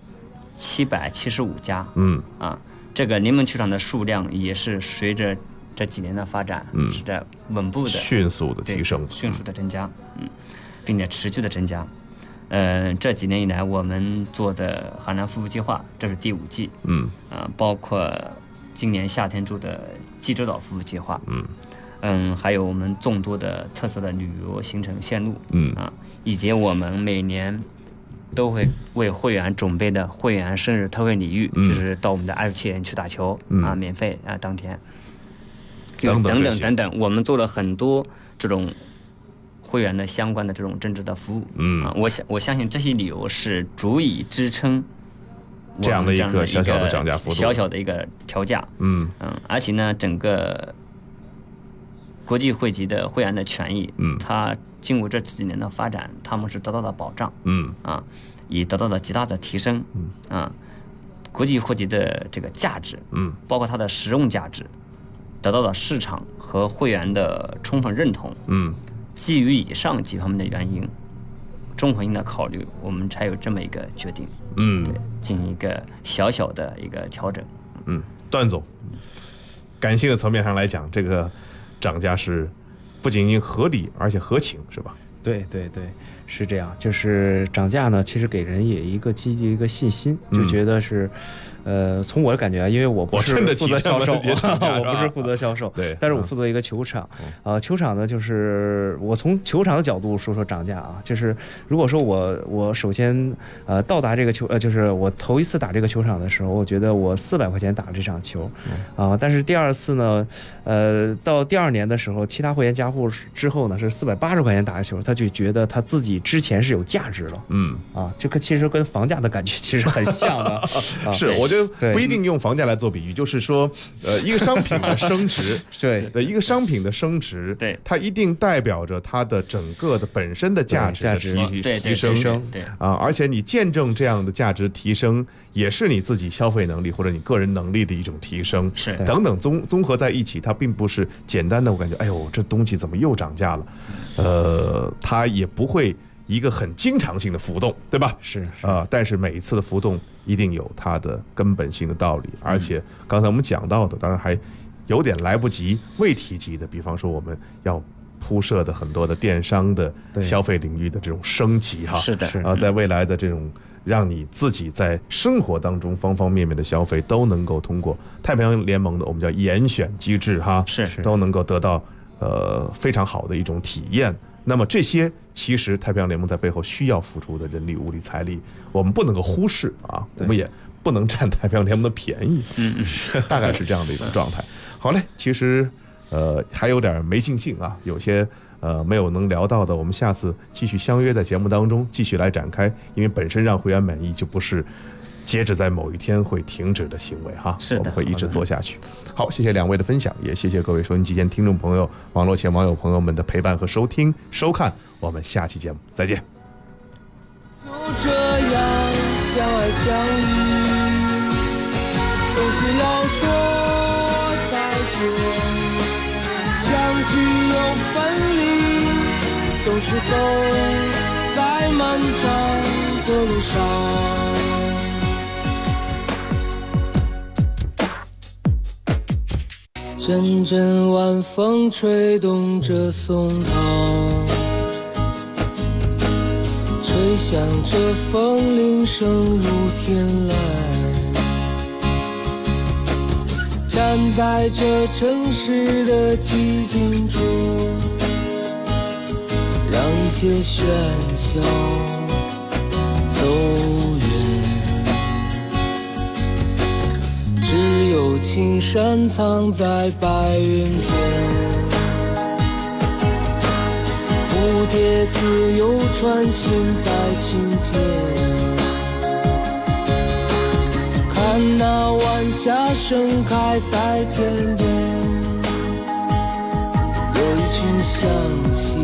[SPEAKER 12] 775家。这个联盟球场的数量也是随着这几年的发展，是在稳步的、
[SPEAKER 10] 迅速的提升、
[SPEAKER 12] 迅速的增加，并且持续的增加。这几年以来，我们做的海南服务计划，这是第5季，包括今年夏天做的济州岛服务计划，还有我们众多的特色的旅游行程线路，以及我们每年都会为会员准备的会员生日特惠礼遇，就是到我们的27园去打球免费当天，等等，我们做了很多这种会员的相关的这种政治的服务，我相信这些理由是足以支撑
[SPEAKER 10] 这样的一个小小的涨价幅度，
[SPEAKER 12] 小小的一个调价，而且呢，整个国际会籍的会员的权益，它经过这几年的发展，他们是得到了保障，也得到了极大的提升，国际会籍的这个价值，包括它的实用价值，得到了市场和会员的充分认同，基于以上几方面的原因，综合性的考虑，我们才有这么一个决定，对，进行一个小小的一个调整，
[SPEAKER 10] 段总，感性的层面上来讲，这个涨价是不仅仅合理，而且合情，是吧？
[SPEAKER 13] 对，是这样。就是涨价呢，其实给人也一个积极一个信心，就觉得是，从我的感觉啊，因为我不是负责销售，我不是负责销售，
[SPEAKER 10] 对，
[SPEAKER 13] 但是我负责一个球场，球场呢，就是我从球场的角度说涨价啊，就是如果说我首先到达这个就是我头一次打这个球场的时候，我觉得我400块钱打这场球，但是第二次呢，到第2年的时候，其他会员加户之后呢是480块钱打球，他就觉得他自己之前是有价值了，这个其实跟房价的感觉其实很像的，
[SPEAKER 10] 是，我觉得不一定用房价来做比喻，就是说，一个商品的升值，
[SPEAKER 13] 对，
[SPEAKER 10] 一个商品的升值，
[SPEAKER 12] 对，
[SPEAKER 10] 它一定代表着它的整个的本身的价值的提升，
[SPEAKER 12] 对
[SPEAKER 10] 而且你见证这样的价值提升，也是你自己消费能力或者你个人能力的一种提升，
[SPEAKER 12] 是
[SPEAKER 10] 等等综合在一起，它并不是简单的我感觉，哎呦，这东西怎么又涨价了？它也不会一个很经常性的浮动，对吧？
[SPEAKER 13] 是
[SPEAKER 10] 但是每一次的浮动一定有它的根本性的道理，而且刚才我们讲到的，当然还有点来不及未提及的，比方说我们要铺设的很多的电商的消费领域的这种升级哈，
[SPEAKER 12] 是的，
[SPEAKER 10] 在未来的这种让你自己在生活当中方方面面的消费都能够通过太平洋联盟的我们叫严选机制哈，都能够得到非常好的一种体验。那么这些其实太平洋联盟在背后需要付出的人力、物力、财力，我们不能够忽视啊，我们也不能占太平洋联盟的便宜，大概是这样的一种状态。好嘞，其实还有点没尽兴啊，有些没有能聊到的，我们下次继续相约在节目当中继续来展开，因为本身让会员满意就不是截止在某一天会停止的行为哈，
[SPEAKER 12] 是的，
[SPEAKER 10] 我们会一直做下去。好，谢谢2位的分享，也谢谢各位收音机前听众朋友、网络前网友朋友们的陪伴和收听、收看。我们下期节目再见。
[SPEAKER 11] 就这样相爱相依，总是要说再见，相聚又分离，总是走在漫长的路上。阵阵晚风吹动着松涛，吹响着风铃声如天籁。站在这城市的寂静中，让一切喧嚣走远。只有青山藏在白云间，蝴蝶自由穿行在琴间。看那晚霞盛开在天边，有一群向西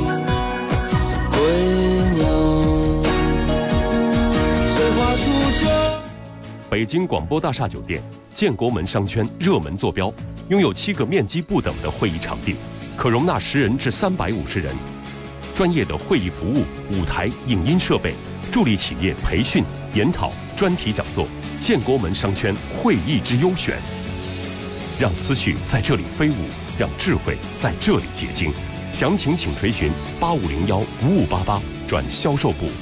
[SPEAKER 11] 归鸟，谁画出这
[SPEAKER 14] 北京广播大厦酒店建国门商圈热门坐标，拥有7个面积不等的会议场地，可容纳10人至350人。专业的会议服务、舞台、影音设备，助力企业培训、研讨、专题讲座。建国门商圈会议之优选，让思绪在这里飞舞，让智慧在这里结晶。详情请垂询8501-5588转销售部。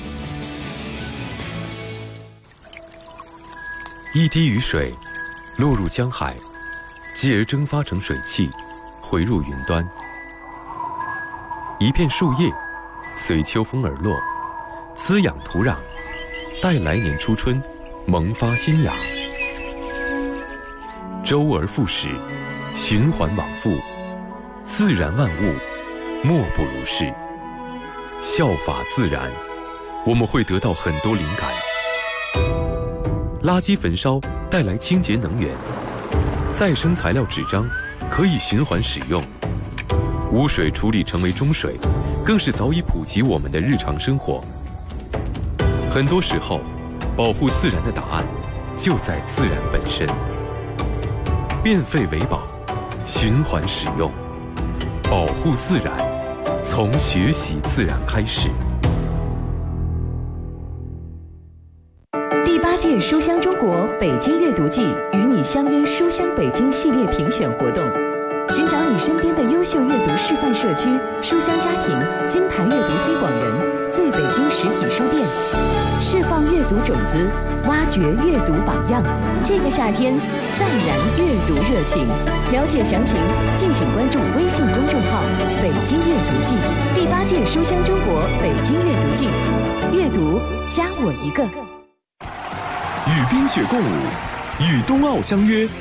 [SPEAKER 19] 一滴雨水落入江海，
[SPEAKER 4] 继而蒸发成水汽，回入云端。一片树叶随秋风而落，滋养土壤，待来年初春萌发新芽。周而复始，循环往复，自然万物莫不如是。效法自然，我们会得到很多灵感。垃圾焚烧带来清洁能源，再生材料纸张可以循环使用，污水处理成为中水，更是早已普及我们的日常生活。很多时候，保护自然的答案就在自然本身。变废为宝，循环使用，保护自然，从学习自然开始。
[SPEAKER 8] 第8届书香中国北京阅读季与你相约书香北京系列评选活动，寻找你身边的优秀阅读示范社区、书香家庭、金牌阅读推广人、最北京实体书店，释放阅读种子，挖掘阅读榜样。这个夏天，再燃阅读热情。了解详情，敬请关注微信公众号“北京阅读季”。第8届书香中国北京阅读季，阅读加我一个。
[SPEAKER 4] 与冰雪共舞，与冬奥相约，